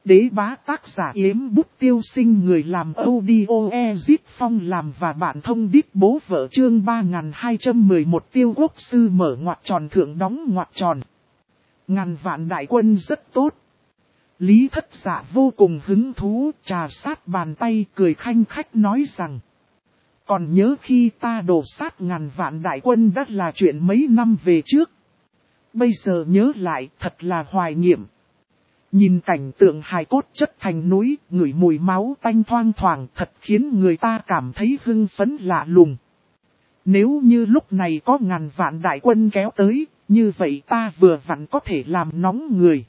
đế bá tác giả Yếm Bút Tiêu Sinh, người làm audio Ezit Phong làm và bạn thông đít bố vợ, chương 3211 Tiêu Quốc sư mở ngoặc tròn thượng đóng ngoặc tròn. Ngàn vạn đại quân rất tốt. Lý Thất Dạ vô cùng hứng thú, trà sát bàn tay cười khanh khách nói rằng: còn nhớ khi ta đổ sát ngàn vạn đại quân đã là chuyện mấy năm về trước. Bây giờ nhớ lại thật là hoài niệm. Nhìn cảnh tượng hài cốt chất thành núi, ngửi mùi máu tanh thoang thoảng thật khiến người ta cảm thấy hưng phấn lạ lùng. Nếu như lúc này có ngàn vạn đại quân kéo tới, như vậy ta vừa vặn có thể làm nóng người.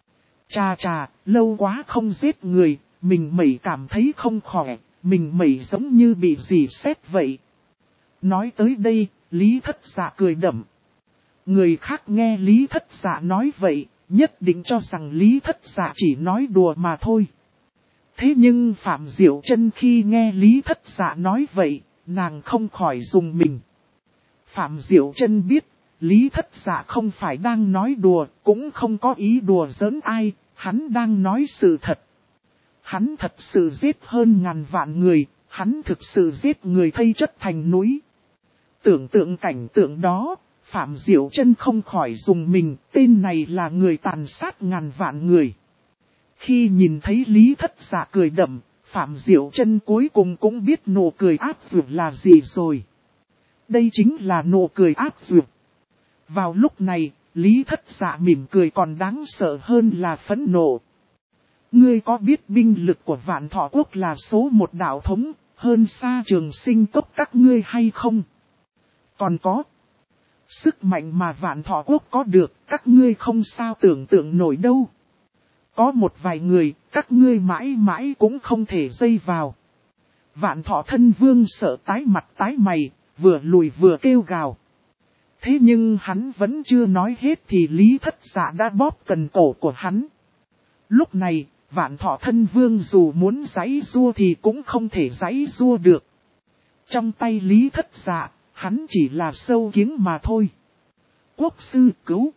Chà, lâu quá không giết người, mình mẩy cảm thấy không khỏe, mình mẩy giống như bị gì sét vậy. Nói tới đây, Lý Thất Dạ cười đậm. Người khác nghe Lý Thất Dạ nói vậy, nhất định cho rằng Lý Thất Dạ chỉ nói đùa mà thôi. Thế nhưng Phạm Diệu Chân khi nghe Lý Thất Dạ nói vậy, nàng không khỏi rùng mình. Phạm Diệu Chân biết, Lý Thất Dạ không phải đang nói đùa, cũng không có ý đùa giỡn ai, hắn đang nói sự thật. Hắn thật sự giết hơn ngàn vạn người, hắn thực sự giết người thây chất thành núi. Tưởng tượng cảnh tượng đó, Phạm Diệu Chân không khỏi rùng mình, tên này là người tàn sát ngàn vạn người. Khi nhìn thấy Lý Thất Dạ cười đậm, Phạm Diệu Chân cuối cùng cũng biết nụ cười ác dược là gì rồi. Đây chính là nụ cười ác dược. Vào lúc này, Lý Thất Dạ mỉm cười còn đáng sợ hơn là phẫn nộ. Ngươi có biết binh lực của Vạn Thọ Quốc là số một đạo thống, hơn xa Trường Sinh Cốc các ngươi hay không? Còn có. Sức mạnh mà Vạn Thọ Quốc có được, các ngươi không sao tưởng tượng nổi đâu. Có một vài người, các ngươi mãi mãi cũng không thể dây vào. Vạn Thọ Thân Vương sợ tái mặt tái mày, vừa lùi vừa kêu gào. Thế nhưng hắn vẫn chưa nói hết thì Lý Thất Dạ đã bóp cần cổ của hắn. Lúc này, Vạn Thọ Thân Vương dù muốn giãy giụa thì cũng không thể giãy giụa được. Trong tay Lý Thất Dạ, hắn chỉ là sâu kiếng mà thôi. Quốc sư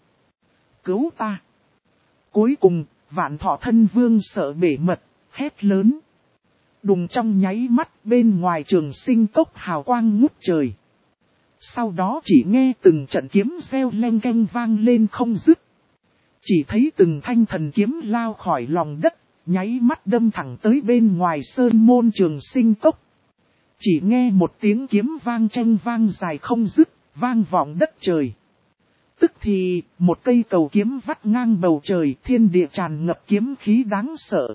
cứu ta. Cuối cùng, Vạn Thọ Thân Vương sợ bể mật, hét lớn. Đùng trong nháy mắt bên ngoài Trường Sinh Cốc hào quang ngút trời. Sau đó chỉ nghe từng trận kiếm reo leng keng vang lên không dứt. Chỉ thấy từng thanh thần kiếm lao khỏi lòng đất, nháy mắt đâm thẳng tới bên ngoài sơn môn Trường Sinh Cốc. Chỉ nghe một tiếng kiếm vang tranh vang dài không dứt, vang vọng đất trời. Tức thì, một cây cầu kiếm vắt ngang bầu trời, thiên địa tràn ngập kiếm khí đáng sợ.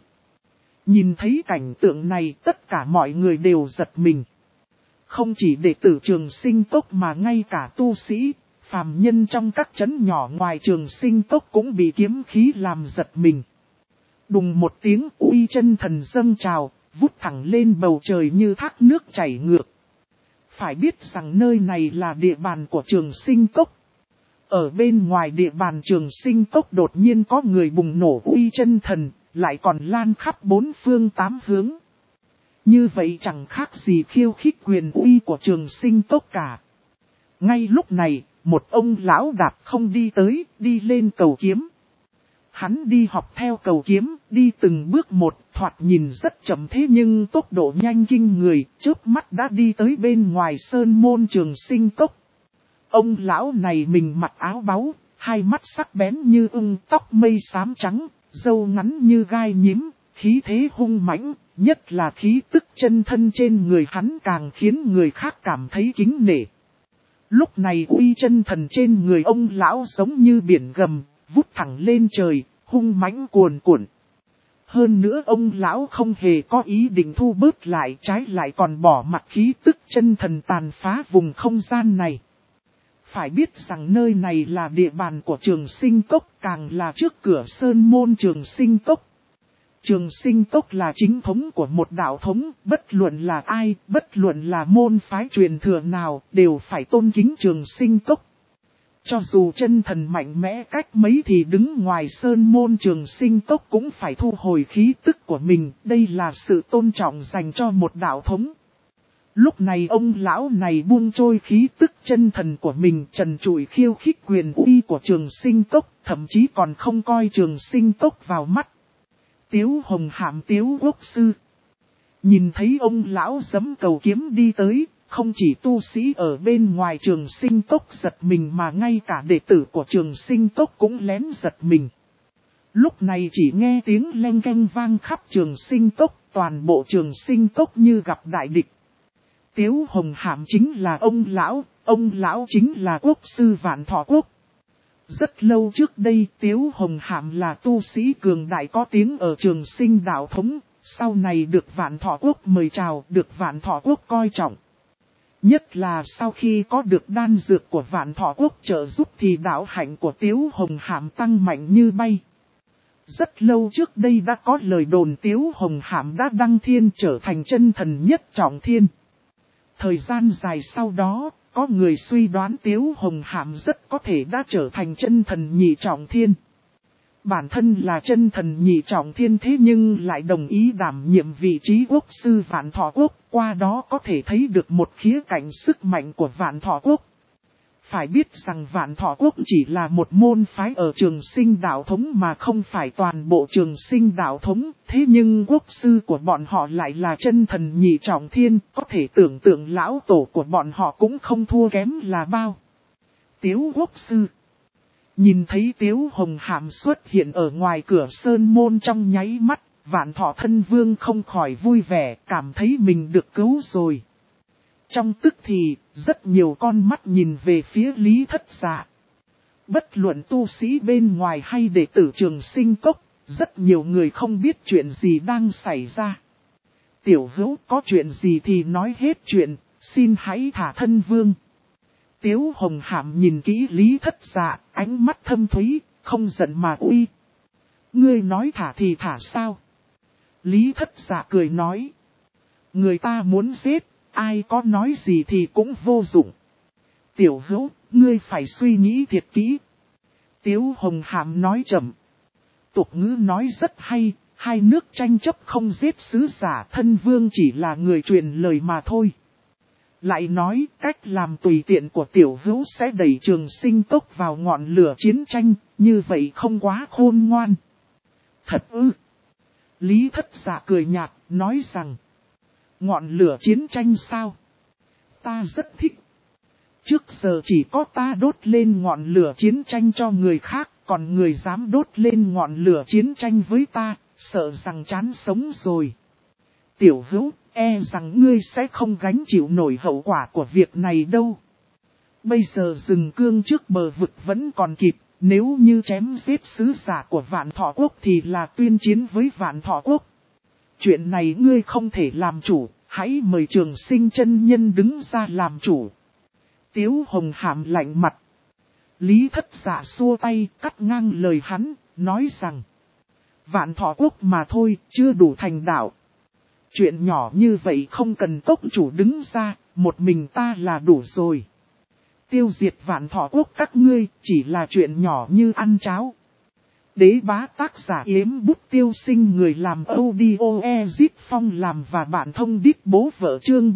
Nhìn thấy cảnh tượng này, tất cả mọi người đều giật mình. Không chỉ đệ tử Trường Sinh Cốc mà ngay cả tu sĩ, phàm nhân trong các trấn nhỏ ngoài Trường Sinh Cốc cũng bị kiếm khí làm giật mình. Đùng một tiếng uy chân thần dâng trào, vút thẳng lên bầu trời như thác nước chảy ngược. Phải biết rằng nơi này là địa bàn của Trường Sinh Cốc. Ở bên ngoài địa bàn Trường Sinh Cốc đột nhiên có người bùng nổ uy chân thần, lại còn lan khắp bốn phương tám hướng. Như vậy chẳng khác gì khiêu khích quyền uy của Trường Sinh Cốc cả. Ngay lúc này, một ông lão đạp không đi tới, đi lên cầu kiếm. Hắn đi học theo cầu kiếm, đi từng bước một, thoạt nhìn rất chậm thế nhưng tốc độ nhanh kinh người, chớp mắt đã đi tới bên ngoài sơn môn Trường Sinh Cốc. Ông lão này mình mặc áo báu, hai mắt sắc bén như ưng, tóc mây xám trắng, râu ngắn như gai nhím, khí thế hung mãnh, nhất là khí tức chân thân trên người hắn càng khiến người khác cảm thấy kính nể. Lúc này uy chân thần trên người ông lão giống như biển gầm, vút thẳng lên trời, hung mãnh cuồn cuộn. Hơn nữa ông lão không hề có ý định thu bớt lại, trái lại còn bỏ mặc khí tức chân thần tàn phá vùng không gian này. Phải biết rằng nơi này là địa bàn của Trường Sinh Cốc, càng là trước cửa sơn môn Trường Sinh Cốc. Trường Sinh Cốc là chính thống của một đạo thống, bất luận là ai, bất luận là môn phái truyền thừa nào, đều phải tôn kính Trường Sinh Cốc. Cho dù chân thần mạnh mẽ cách mấy thì đứng ngoài sơn môn Trường Sinh Cốc cũng phải thu hồi khí tức của mình, đây là sự tôn trọng dành cho một đạo thống. Lúc này ông lão này buông trôi khí tức chân thần của mình, trần trụi khiêu khích quyền uy của Trường Sinh Cốc, thậm chí còn không coi Trường Sinh Cốc vào mắt. Tiếu Hồng Hàm Tiếu Quốc Sư. Nhìn thấy ông lão giẫm cầu kiếm đi tới, không chỉ tu sĩ ở bên ngoài Trường Sinh Cốc giật mình mà ngay cả đệ tử của Trường Sinh Cốc cũng lén giật mình. Lúc này chỉ nghe tiếng leng keng vang khắp Trường Sinh Cốc, toàn bộ Trường Sinh Cốc như gặp đại địch. Tiếu Hồng Hàm chính là ông lão chính là Quốc sư Vạn Thọ Quốc. Rất lâu trước đây Tiếu Hồng Hàm là tu sĩ cường đại có tiếng ở Trường Sinh đạo thống, sau này được Vạn Thọ Quốc mời chào, được Vạn Thọ Quốc coi trọng. Nhất là sau khi có được đan dược của Vạn Thọ Quốc trợ giúp thì đạo hạnh của Tiếu Hồng Hàm tăng mạnh như bay. Rất lâu trước đây đã có lời đồn Tiếu Hồng Hàm đã đăng thiên trở thành chân thần nhất trọng thiên. Thời gian dài sau đó, có người suy đoán Tiếu Hồng Hàm rất có thể đã trở thành chân thần nhị trọng thiên. Bản thân là chân thần nhị trọng thiên thế nhưng lại đồng ý đảm nhiệm vị trí quốc sư Vạn Thọ Quốc, qua đó có thể thấy được một khía cạnh sức mạnh của Vạn Thọ Quốc. Phải biết rằng Vạn Thọ Quốc chỉ là một môn phái ở Trường Sinh đạo thống mà không phải toàn bộ Trường Sinh đạo thống, thế nhưng quốc sư của bọn họ lại là chân thần nhị trọng thiên, có thể tưởng tượng lão tổ của bọn họ cũng không thua kém là bao. Tiếu quốc sư. Nhìn thấy Tiếu Hồng Hàm xuất hiện ở ngoài cửa sơn môn trong nháy mắt, Vạn Thọ Thân Vương không khỏi vui vẻ, cảm thấy mình được cứu rồi. Trong tức thì, rất nhiều con mắt nhìn về phía Lý Thất Dạ. Bất luận tu sĩ bên ngoài hay đệ tử Trường Sinh Cốc, rất nhiều người không biết chuyện gì đang xảy ra. Tiểu hữu có chuyện gì thì nói hết chuyện, xin hãy thả Thân Vương. Tiếu Hồng Hàm nhìn kỹ Lý Thất Dạ, ánh mắt thâm thúy, không giận mà uy. Ngươi nói thả thì thả sao? Lý Thất Dạ cười nói. Người ta muốn giết, ai có nói gì thì cũng vô dụng. Tiểu hữu, ngươi phải suy nghĩ thiệt kỹ. Tiếu Hồng Hàm nói chậm. Tục ngữ nói rất hay, hai nước tranh chấp không giết sứ giả, Thân Vương chỉ là người truyền lời mà thôi. Lại nói cách làm tùy tiện của tiểu hữu sẽ đẩy Trường Sinh Cốc vào ngọn lửa chiến tranh, như vậy không quá khôn ngoan. Thật ư? Lý Thất Dạ cười nhạt, nói rằng. Ngọn lửa chiến tranh sao? Ta rất thích. Trước giờ chỉ có ta đốt lên ngọn lửa chiến tranh cho người khác, còn người dám đốt lên ngọn lửa chiến tranh với ta, sợ rằng chán sống rồi. Tiểu hữu, e rằng ngươi sẽ không gánh chịu nổi hậu quả của việc này đâu. Bây giờ dừng cương trước bờ vực vẫn còn kịp, nếu như chém giết sứ giả của Vạn Thọ Quốc thì là tuyên chiến với Vạn Thọ Quốc. Chuyện này ngươi không thể làm chủ, hãy mời Trường Sinh chân nhân đứng ra làm chủ. Tiếu Hồng Hàm lạnh mặt. Lý Thất Dạ xua tay cắt ngang lời hắn, nói rằng. Vạn Thọ Quốc mà thôi, chưa đủ thành đạo. Chuyện nhỏ như vậy không cần cốc chủ đứng ra, một mình ta là đủ rồi. Tiêu diệt Vạn Thọ Quốc các ngươi chỉ là chuyện nhỏ như ăn cháo. Đế bá tác giả Yếm Bút Tiêu Sinh, người làm audio Ezit Phong làm và bạn thông đít bố vợ chương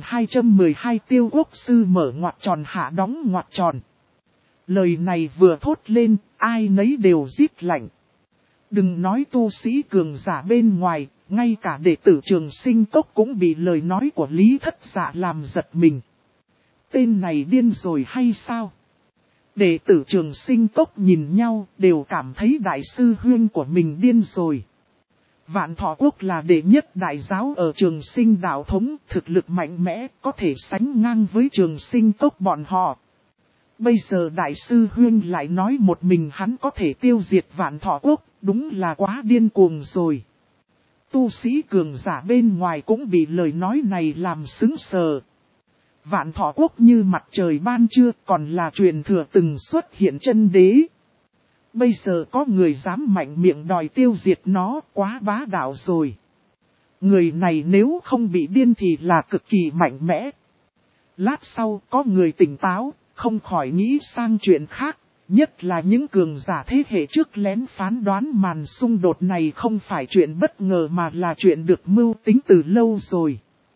3212 Tiêu Quốc sư mở ngoặc tròn hạ đóng ngoặc tròn. Lời này vừa thốt lên, ai nấy đều rít lạnh. Đừng nói tu sĩ cường giả bên ngoài, ngay cả đệ tử Trường Sinh Cốc cũng bị lời nói của Lý Thất Dạ làm giật mình. Tên này điên rồi hay sao? Đệ tử Trường Sinh Cốc nhìn nhau đều cảm thấy đại sư huynh của mình điên rồi. Vạn Thọ Quốc là đệ nhất đại giáo ở Trường Sinh đạo thống, thực lực mạnh mẽ, có thể sánh ngang với Trường Sinh Cốc bọn họ. Bây giờ đại sư huynh lại nói một mình hắn có thể tiêu diệt Vạn Thọ Quốc, đúng là quá điên cuồng rồi. Tu sĩ cường giả bên ngoài cũng bị lời nói này làm sững sờ. Vạn Thọ Quốc như mặt trời ban trưa, còn là truyền thừa từng xuất hiện chân đế. Bây giờ có người dám mạnh miệng đòi tiêu diệt nó, quá bá đạo rồi. Người này nếu không bị điên thì là cực kỳ mạnh mẽ. Lát sau có người tỉnh táo, không khỏi nghĩ sang chuyện khác, nhất là những cường giả thế hệ trước lén phán đoán màn xung đột này không phải chuyện bất ngờ mà là chuyện được mưu tính từ lâu rồi.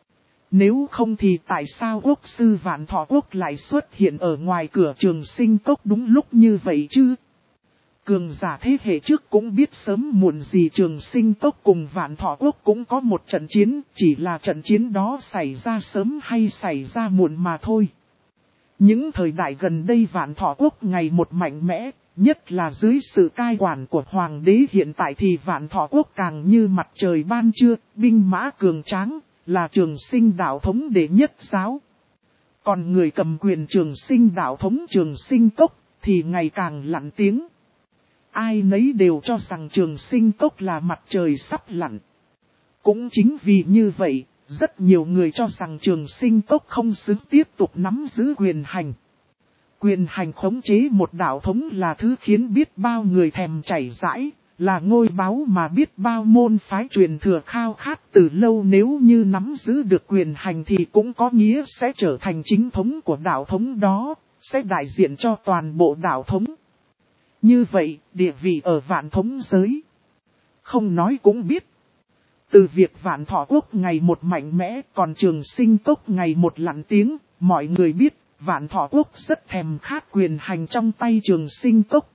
Nếu không thì tại sao quốc sư Vạn Thọ Quốc lại xuất hiện ở ngoài cửa Trường Sinh Cốc đúng lúc như vậy chứ? Cường giả thế hệ trước cũng biết sớm muộn gì Trường Sinh Cốc cùng Vạn Thọ Quốc cũng có một trận chiến, chỉ là trận chiến đó xảy ra sớm hay xảy ra muộn mà thôi. Những thời đại gần đây Vạn Thọ Quốc ngày một mạnh mẽ, nhất là dưới sự cai quản của Hoàng đế hiện tại thì Vạn Thọ Quốc càng như mặt trời ban trưa, binh mã cường tráng, là Trường Sinh đạo thống đệ nhất giáo. Còn người cầm quyền Trường Sinh đạo thống Trường Sinh Cốc thì ngày càng lặn tiếng. Ai nấy đều cho rằng Trường Sinh Cốc là mặt trời sắp lặn. Cũng chính vì như vậy, rất nhiều người cho rằng Trường Sinh Cốc không xứng tiếp tục nắm giữ quyền hành. Quyền hành khống chế một đạo thống là thứ khiến biết bao người thèm chảy rãi, là ngôi báu mà biết bao môn phái truyền thừa khao khát từ lâu, nếu như nắm giữ được quyền hành thì cũng có nghĩa sẽ trở thành chính thống của đạo thống đó, sẽ đại diện cho toàn bộ đạo thống. Như vậy, địa vị ở Vạn thống giới, không nói cũng biết. Từ việc Vạn Thọ Quốc ngày một mạnh mẽ, còn Trường Sinh Cốc ngày một lặn tiếng, mọi người biết Vạn Thọ Quốc rất thèm khát quyền hành trong tay Trường Sinh Cốc.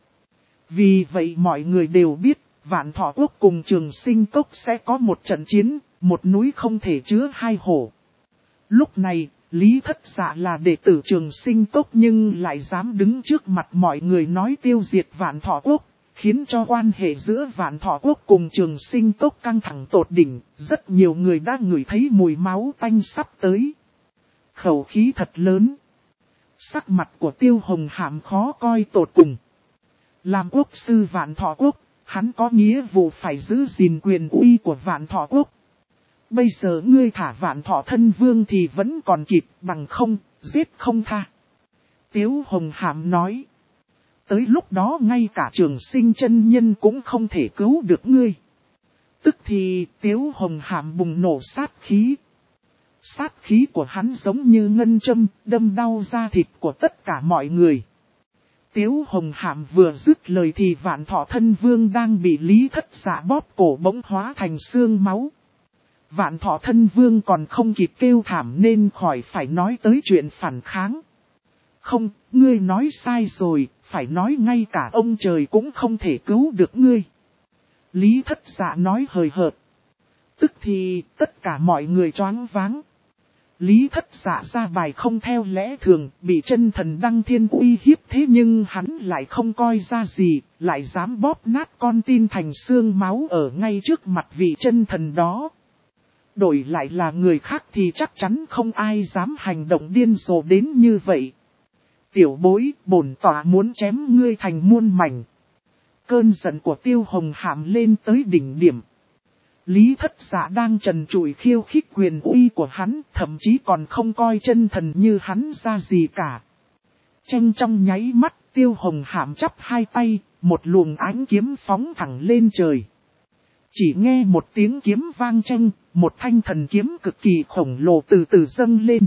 Vì vậy mọi người đều biết, Vạn Thọ Quốc cùng Trường Sinh Cốc sẽ có một trận chiến, một núi không thể chứa hai hổ. Lúc này, Lý Thất Dạ là đệ tử Trường Sinh Cốc nhưng lại dám đứng trước mặt mọi người nói tiêu diệt Vạn Thọ Quốc, khiến cho quan hệ giữa Vạn Thọ Quốc cùng Trường Sinh Cốc căng thẳng tột đỉnh, rất nhiều người đã ngửi thấy mùi máu tanh sắp tới. Khẩu khí thật lớn. Sắc mặt của Tiêu Hồng Hàm khó coi tột cùng. Làm quốc sư Vạn Thọ Quốc, hắn có nghĩa vụ phải giữ gìn quyền uy của Vạn Thọ Quốc. Bây giờ ngươi thả Vạn Thọ thân vương thì vẫn còn kịp, bằng không, giết không tha. Tiếu Hồng Hàm nói. Tới lúc đó ngay cả Trường Sinh chân nhân cũng không thể cứu được ngươi. Tức thì Tiếu Hồng Hàm bùng nổ sát khí. Sát khí của hắn giống như ngân châm, đâm đau da thịt của tất cả mọi người. Tiếu Hồng Hàm vừa dứt lời thì Vạn Thọ thân vương đang bị Lý Thất Dạ bóp cổ bỗng hóa thành xương máu. Vạn Thọ thân vương còn không kịp kêu thảm nên khỏi phải nói tới chuyện phản kháng. Không, ngươi nói sai rồi, phải nói ngay cả ông trời cũng không thể cứu được ngươi. Lý Thất Dạ nói hời hợt. Tức thì tất cả mọi người choáng váng. Lý Thất Dạ ra bài không theo lẽ thường, bị chân thần Đăng Thiên uy hiếp thế nhưng hắn lại không coi ra gì, lại dám bóp nát con tin thành xương máu ở ngay trước mặt vị chân thần đó. Đổi lại là người khác thì chắc chắn không ai dám hành động điên rồ đến như vậy. Tiểu bối, bổn tọa muốn chém ngươi thành muôn mảnh. Cơn giận của Tiêu Hồng Hàm lên tới đỉnh điểm. Lý Thất Dạ đang trần trụi khiêu khích quyền uy của hắn, thậm chí còn không coi chân thần như hắn ra gì cả. Tranh trong nháy mắt, Tiêu Hồng Hàm chắp hai tay, một luồng ánh kiếm phóng thẳng lên trời. Chỉ nghe một tiếng kiếm vang chanh, một thanh thần kiếm cực kỳ khổng lồ từ từ dâng lên.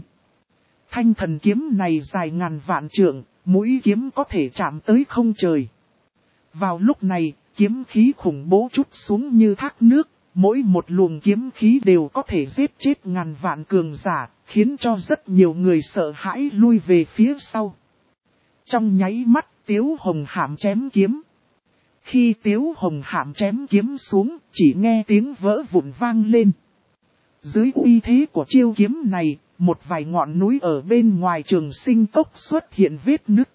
Thanh thần kiếm này dài ngàn vạn trượng, mũi kiếm có thể chạm tới không trời. Vào lúc này, kiếm khí khủng bố trút xuống như thác nước, mỗi một luồng kiếm khí đều có thể giết chết ngàn vạn cường giả, khiến cho rất nhiều người sợ hãi lui về phía sau. Trong nháy mắt, Tiếu Hồng Hàm chém kiếm. Khi Tiếu Hồng Hàm chém kiếm xuống, chỉ nghe tiếng vỡ vụn vang lên. Dưới uy thế của chiêu kiếm này, một vài ngọn núi ở bên ngoài Trường Sinh Cốc xuất hiện vết nứt.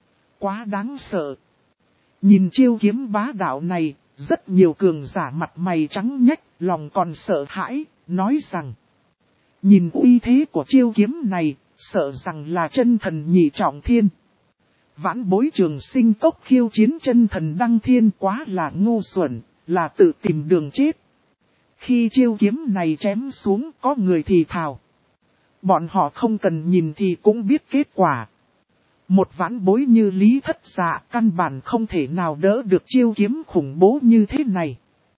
Quá đáng sợ. Nhìn chiêu kiếm bá đạo này, rất nhiều cường giả mặt mày trắng nhách, lòng còn sợ hãi, nói rằng. Nhìn uy thế của chiêu kiếm này, sợ rằng là chân thần nhị trọng thiên. Vãn bối Trường Sinh Cốc khiêu chiến chân thần Đăng Thiên quá là ngu xuẩn, là tự tìm đường chết. Khi chiêu kiếm này chém xuống có người thì thào. Bọn họ không cần nhìn thì cũng biết kết quả. Một vãn bối như Lý Thất Dạ căn bản không thể nào đỡ được chiêu kiếm khủng bố như thế này.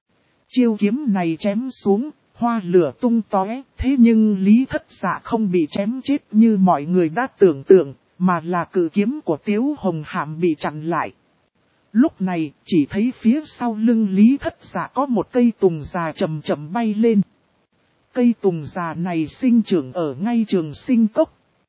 Chiêu kiếm này chém xuống, hoa lửa tung tóe, thế nhưng Lý Thất Dạ không bị chém chết như mọi người đã tưởng tượng, mà là cự kiếm của Tiếu Hồng Hàm bị chặn lại. Lúc này, chỉ thấy phía sau lưng Lý Thất Dạ có một cây tùng già chậm chậm bay lên. Cây tùng già này sinh trưởng ở ngay Trường Sinh Cốc.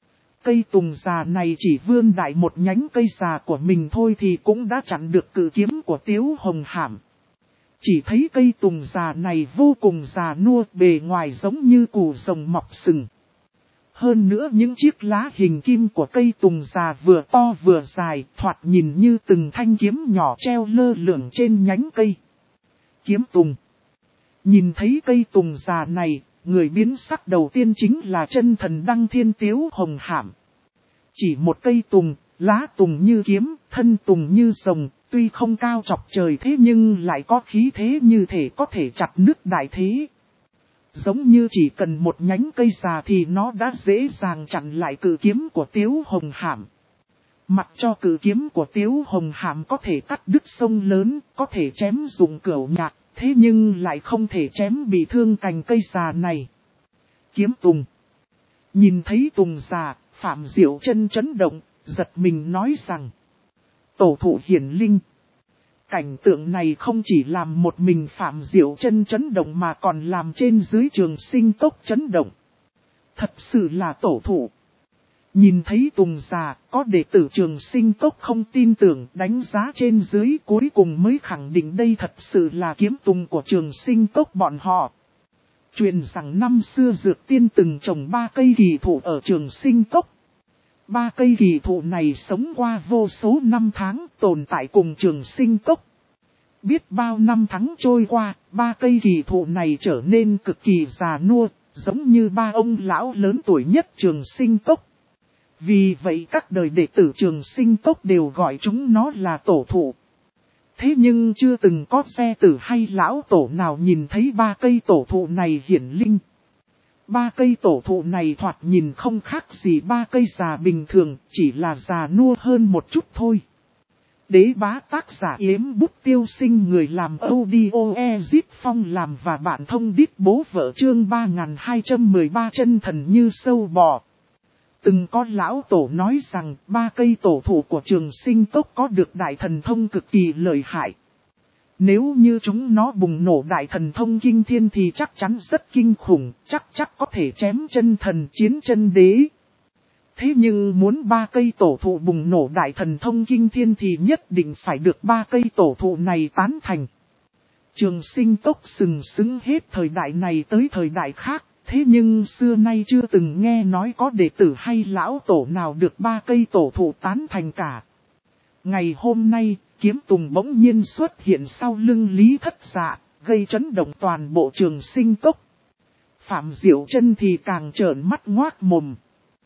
Cây tùng già này chỉ vươn đại một nhánh cây già của mình thôi thì cũng đã chặn được cự kiếm của Tiếu Hồng Hàm. Chỉ thấy cây tùng già này vô cùng già nua, bề ngoài giống như củ rồng mọc sừng. Hơn nữa những chiếc lá hình kim của cây tùng già vừa to vừa dài, thoạt nhìn như từng thanh kiếm nhỏ treo lơ lửng trên nhánh cây. Kiếm tùng. Nhìn thấy cây tùng già này, người biến sắc đầu tiên chính là chân thần Đăng Thiên Tiếu Hồng Hàm. Chỉ một cây tùng, lá tùng như kiếm, thân tùng như rồng, tuy không cao chọc trời thế nhưng lại có khí thế như thể có thể chặt nước đại thế. Giống như chỉ cần một nhánh cây già thì nó đã dễ dàng chặn lại cự kiếm của Tiếu Hồng Hàm. Mặc cho cự kiếm của Tiếu Hồng Hàm có thể cắt đứt sông lớn, có thể chém dụng cửu nhạc, thế nhưng lại không thể chém bị thương cành cây già này. Kiếm tùng. Nhìn thấy tùng già, Phạm Diệu Chân chấn động, giật mình nói rằng: tổ thụ hiển linh. Cảnh tượng này không chỉ làm một mình Phạm Diệu Chân chấn động mà còn làm trên dưới Trường Sinh Cốc chấn động. Thật sự là tổ thụ. Nhìn thấy tùng già, có đệ tử Trường Sinh Cốc không tin tưởng, đánh giá trên dưới cuối cùng mới khẳng định đây thật sự là kiếm tùng của Trường Sinh Cốc bọn họ. Truyền rằng năm xưa Dược Tiên từng trồng 3 cây kỳ thụ ở Trường Sinh Cốc. 3 cây kỳ thụ này sống qua vô số năm tháng, tồn tại cùng Trường Sinh Cốc. Biết bao năm tháng trôi qua, 3 cây kỳ thụ này trở nên cực kỳ già nua, giống như 3 ông lão lớn tuổi nhất Trường Sinh Cốc. Vì vậy các đời đệ tử Trường Sinh Cốc đều gọi chúng nó là tổ thụ. Thế nhưng chưa từng có xe tử hay lão tổ nào nhìn thấy 3 cây tổ thụ này hiển linh. 3 cây tổ thụ này thoạt nhìn không khác gì 3 cây già bình thường, chỉ là già nua hơn một chút thôi. Đế bá tác giả Yếm Bút Tiêu Sinh, người làm audio Ezip Phong làm và bạn thông đít bố vợ, chương 3213 chân thần như sâu bò. Từng có lão tổ nói rằng 3 cây tổ thụ của Trường Sinh Cốc có được đại thần thông cực kỳ lợi hại. Nếu như chúng nó bùng nổ đại thần thông kinh thiên thì chắc chắn rất kinh khủng, chắc có thể chém chân thần chiến chân đế. Thế nhưng muốn 3 cây tổ thụ bùng nổ đại thần thông kinh thiên thì nhất định phải được 3 cây tổ thụ này tán thành. Trường Sinh Cốc sừng sững hết thời đại này tới thời đại khác, thế nhưng xưa nay chưa từng nghe nói có đệ tử hay lão tổ nào được 3 cây tổ thụ tán thành cả. Ngày hôm nay, kiếm tùng bỗng nhiên xuất hiện sau lưng Lý Thất Dạ, gây chấn động toàn bộ Trường Sinh Cốc. Phạm Diệu Chân thì càng trợn mắt ngoác mồm.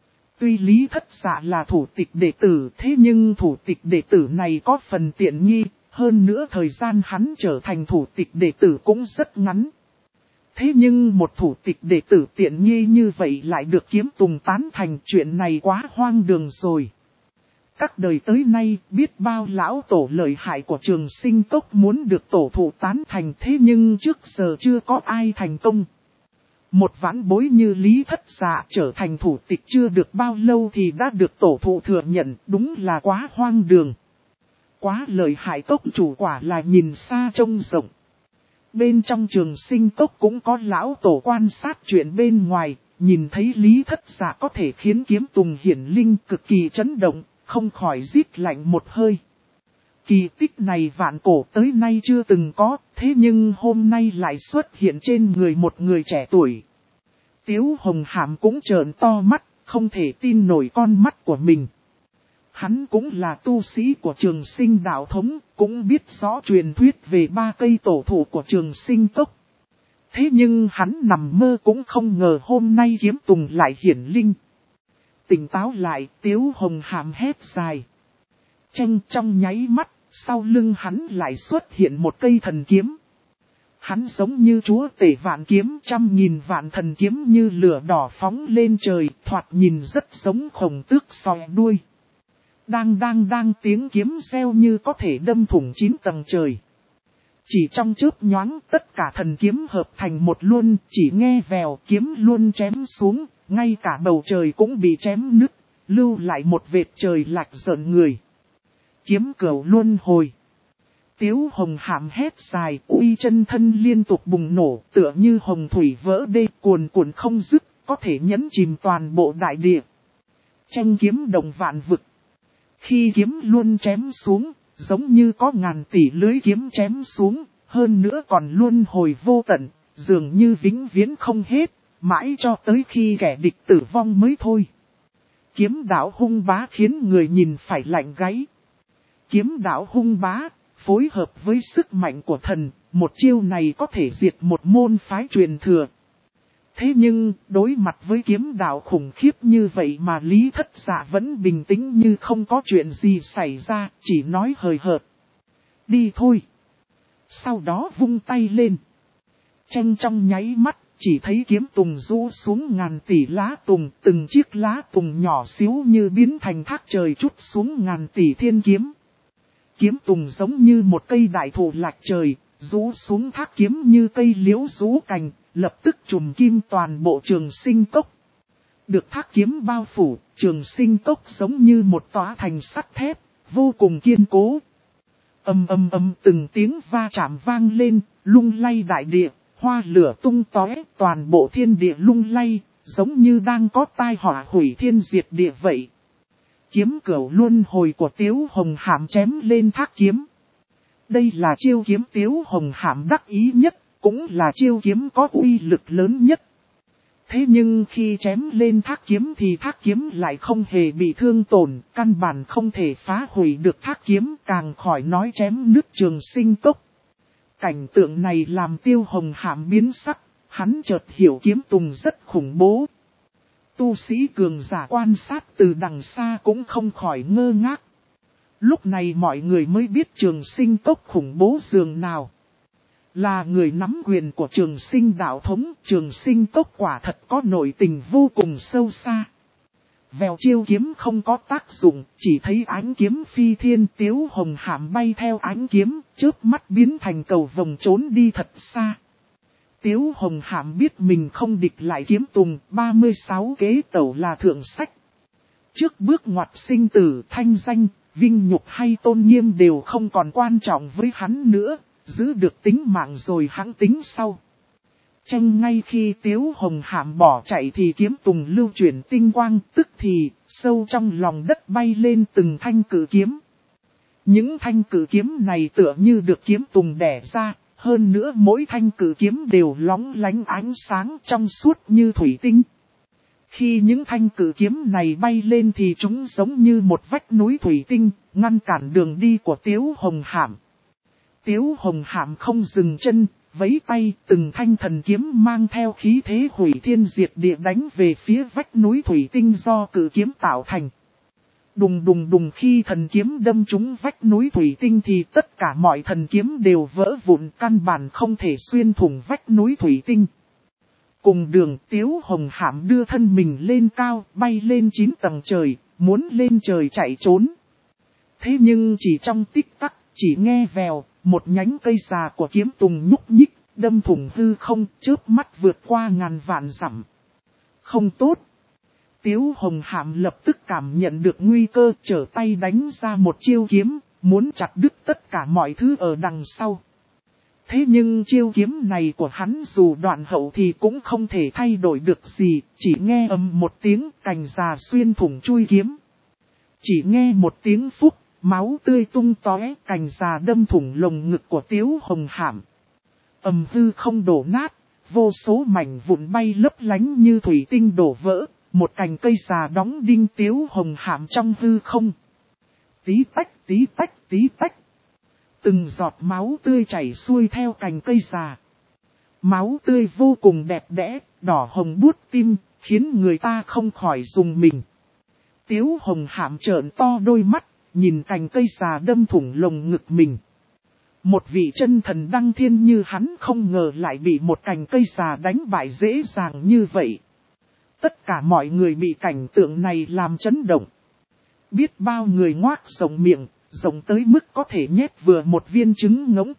Tuy Lý Thất Dạ là thủ tịch đệ tử, thế nhưng thủ tịch đệ tử này có phần tiện nghi, hơn nữa thời gian hắn trở thành thủ tịch đệ tử cũng rất ngắn. Thế nhưng một thủ tịch đệ tử tiện nghi như vậy lại được kiếm tùng tán thành, chuyện này quá hoang đường rồi. Các đời tới nay biết bao lão tổ lợi hại của Trường Sinh Cốc muốn được tổ thụ tán thành, thế nhưng trước giờ chưa có ai thành công. Một vãn bối như Lý Thất Dạ trở thành thủ tịch chưa được bao lâu thì đã được tổ thụ thừa nhận, đúng là quá hoang đường. Quá lợi hại, cốc chủ quả là nhìn xa trông rộng. Bên trong Trường Sinh Cốc cũng có lão tổ quan sát chuyện bên ngoài, nhìn thấy Lý Thất Dạ có thể khiến kiếm tùng hiển linh cực kỳ chấn động, không khỏi rít lạnh một hơi. Kỳ tích này vạn cổ tới nay chưa từng có, thế nhưng hôm nay lại xuất hiện trên người một người trẻ tuổi. Tiếu Hồng Hàm cũng trợn to mắt, không thể tin nổi con mắt của mình. Hắn cũng là tu sĩ của Trường Sinh đạo thống, cũng biết rõ truyền thuyết về 3 cây tổ thụ của Trường Sinh Cốc. Thế nhưng hắn nằm mơ cũng không ngờ hôm nay kiếm tùng lại hiển linh. Tỉnh táo lại, Tiếu Hồng Hàm hét dài. Chanh trong nháy mắt, sau lưng hắn lại xuất hiện một cây thần kiếm. Hắn giống như chúa tể vạn kiếm, 100.000 vạn thần kiếm như lửa đỏ phóng lên trời, thoạt nhìn rất giống Khổng Tước soi đuôi. Đang tiếng kiếm reo như có thể đâm thủng 9 tầng trời. Chỉ trong chớp nhoáng tất cả thần kiếm hợp thành một luân, chỉ nghe vèo kiếm luân chém xuống, ngay cả bầu trời cũng bị chém nứt, lưu lại một vệt trời lạch rợn người. Kiếm cửu luân hồi. Tiếu Hồng Hàm hét dài, uy chân thân liên tục bùng nổ, tựa như hồng thủy vỡ đê cuồn cuộn không dứt, có thể nhấn chìm toàn bộ đại địa. Tranh kiếm động vạn vực. Khi kiếm luôn chém xuống, giống như có ngàn tỷ lưới kiếm chém xuống, hơn nữa còn luôn hồi vô tận, dường như vĩnh viễn không hết, mãi cho tới khi kẻ địch tử vong mới thôi. Kiếm đạo hung bá khiến người nhìn phải lạnh gáy. Kiếm đạo hung bá, phối hợp với sức mạnh của thần, một chiêu này có thể diệt một môn phái truyền thừa. Thế nhưng, đối mặt với kiếm đạo khủng khiếp như vậy mà Lý Thất Dạ vẫn bình tĩnh như không có chuyện gì xảy ra, chỉ nói hời hợt. Đi thôi. Sau đó vung tay lên. Tranh trong nháy mắt, chỉ thấy kiếm tùng rũ xuống ngàn tỷ lá tùng, từng chiếc lá tùng nhỏ xíu như biến thành thác trời trút xuống ngàn tỷ thiên kiếm. Kiếm tùng giống như một cây đại thụ lạch trời, rũ xuống thác kiếm như cây liễu rũ cành, lập tức trùm kim toàn bộ Trường Sinh Cốc. Được thác kiếm bao phủ, Trường Sinh Cốc giống như một tòa thành sắt thép, vô cùng kiên cố. Ầm ầm ầm từng tiếng va chạm vang lên, lung lay đại địa, hoa lửa tung tóe, toàn bộ thiên địa lung lay, giống như đang có tai họa hủy thiên diệt địa vậy. Kiếm cửu luân hồi của Tiếu Hồng Hàm chém lên thác kiếm. Đây là chiêu kiếm Tiếu Hồng Hàm đắc ý nhất, cũng là chiêu kiếm có uy lực lớn nhất. Thế nhưng khi chém lên thác kiếm thì thác kiếm lại không hề bị thương tổn, căn bản không thể phá hủy được thác kiếm, càng khỏi nói chém nứt Trường Sinh Cốc. Cảnh tượng này làm Tiêu Hồng Hàm biến sắc, hắn chợt hiểu kiếm tùng rất khủng bố. Tu sĩ cường giả quan sát từ đằng xa cũng không khỏi ngơ ngác. Lúc này mọi người mới biết Trường Sinh Cốc khủng bố dường nào. Là người nắm quyền của Trường Sinh đạo thống, Trường Sinh Cốc quả thật có nội tình vô cùng sâu xa. Vèo chiêu kiếm không có tác dụng, chỉ thấy ánh kiếm phi thiên. Tiếu Hồng Hàm bay theo ánh kiếm, chớp mắt biến thành cầu vồng trốn đi thật xa. Tiếu Hồng Hàm biết mình không địch lại kiếm tùng, 36 kế tẩu là thượng sách. Trước bước ngoặt sinh tử, thanh danh, vinh nhục hay tôn nghiêm đều không còn quan trọng với hắn nữa, giữ được tính mạng rồi hãng tính sau. Tranh ngay khi Tiếu Hồng Hàm bỏ chạy thì kiếm tùng lưu chuyển tinh quang, tức thì sâu trong lòng đất bay lên từng thanh cử kiếm. Những thanh cử kiếm này tựa như được kiếm tùng đẻ ra, hơn nữa mỗi thanh cử kiếm đều lóng lánh ánh sáng trong suốt như thủy tinh. Khi những thanh cử kiếm này bay lên thì chúng giống như một vách núi thủy tinh, ngăn cản đường đi của Tiếu Hồng Hàm. Tiếu Hồng Hàm không dừng chân, vẫy tay, từng thanh thần kiếm mang theo khí thế hủy thiên diệt địa đánh về phía vách núi thủy tinh do cử kiếm tạo thành. Đùng đùng đùng, khi thần kiếm đâm trúng vách núi thủy tinh thì tất cả mọi thần kiếm đều vỡ vụn, căn bản không thể xuyên thủng vách núi thủy tinh. Cùng đường, Tiếu Hồng Hàm đưa thân mình lên cao, bay lên 9 tầng trời, muốn lên trời chạy trốn. Thế nhưng chỉ trong tích tắc, chỉ nghe vèo, một nhánh cây già của kiếm tùng nhúc nhích, đâm thủng hư không, chớp mắt vượt qua ngàn vạn dặm. Không tốt. Tiếu Hồng Hàm lập tức cảm nhận được nguy cơ, trở tay đánh ra một chiêu kiếm, muốn chặt đứt tất cả mọi thứ ở đằng sau. Thế nhưng chiêu kiếm này của hắn dù đoạn hậu thì cũng không thể thay đổi được gì, chỉ nghe ầm một tiếng, cành già xuyên thủng chui kiếm. Chỉ nghe một tiếng phúc, máu tươi tung tóe, cành già đâm thủng lồng ngực của Tiếu Hồng Hàm. Ầm hư không đổ nát, vô số mảnh vụn bay lấp lánh như thủy tinh đổ vỡ, một cành cây già đóng đinh Tiếu Hồng Hàm trong hư không. Tí tách, tí tách, tí tách. Từng giọt máu tươi chảy xuôi theo cành cây già. Máu tươi vô cùng đẹp đẽ, đỏ hồng buốt tim, khiến người ta không khỏi rùng mình. Tiếu Hồng Hàm trợn to đôi mắt, nhìn cành cây già đâm thủng lồng ngực mình. Một vị chân thần đăng thiên như hắn không ngờ lại bị một cành cây già đánh bại dễ dàng như vậy. Tất cả mọi người bị cảnh tượng này làm chấn động. Biết bao người ngoác rộng miệng, rộng tới mức có thể nhét vừa một viên trứng ngỗng.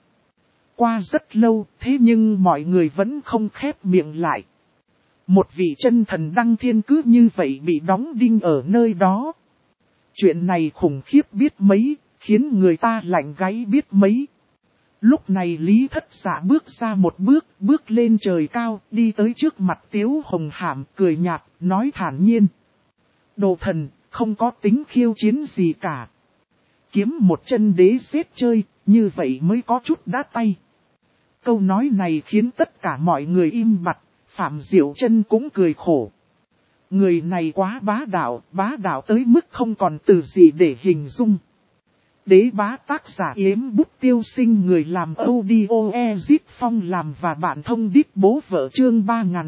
Qua rất lâu, thế nhưng mọi người vẫn không khép miệng lại. Một vị chân thần đăng thiên cứ như vậy bị đóng đinh ở nơi đó. Chuyện này khủng khiếp biết mấy, khiến người ta lạnh gáy biết mấy. Lúc này Lý Thất Dạ bước ra một bước, bước lên trời cao, đi tới trước mặt Tiếu Hồng Hàm, cười nhạt, nói thản nhiên. Đồ thần, không có tính khiêu chiến gì cả. Kiếm một chân đế giết chơi, như vậy mới có chút đá tay. Câu nói này khiến tất cả mọi người im bặt, Phạm Diệu Chân cũng cười khổ. Người này quá bá đạo tới mức không còn từ gì để hình dung. Đế bá tác giả Yếm Bút Tiêu Sinh, người làm audio Ezit Phong làm và bạn thông đít bố vợ, chương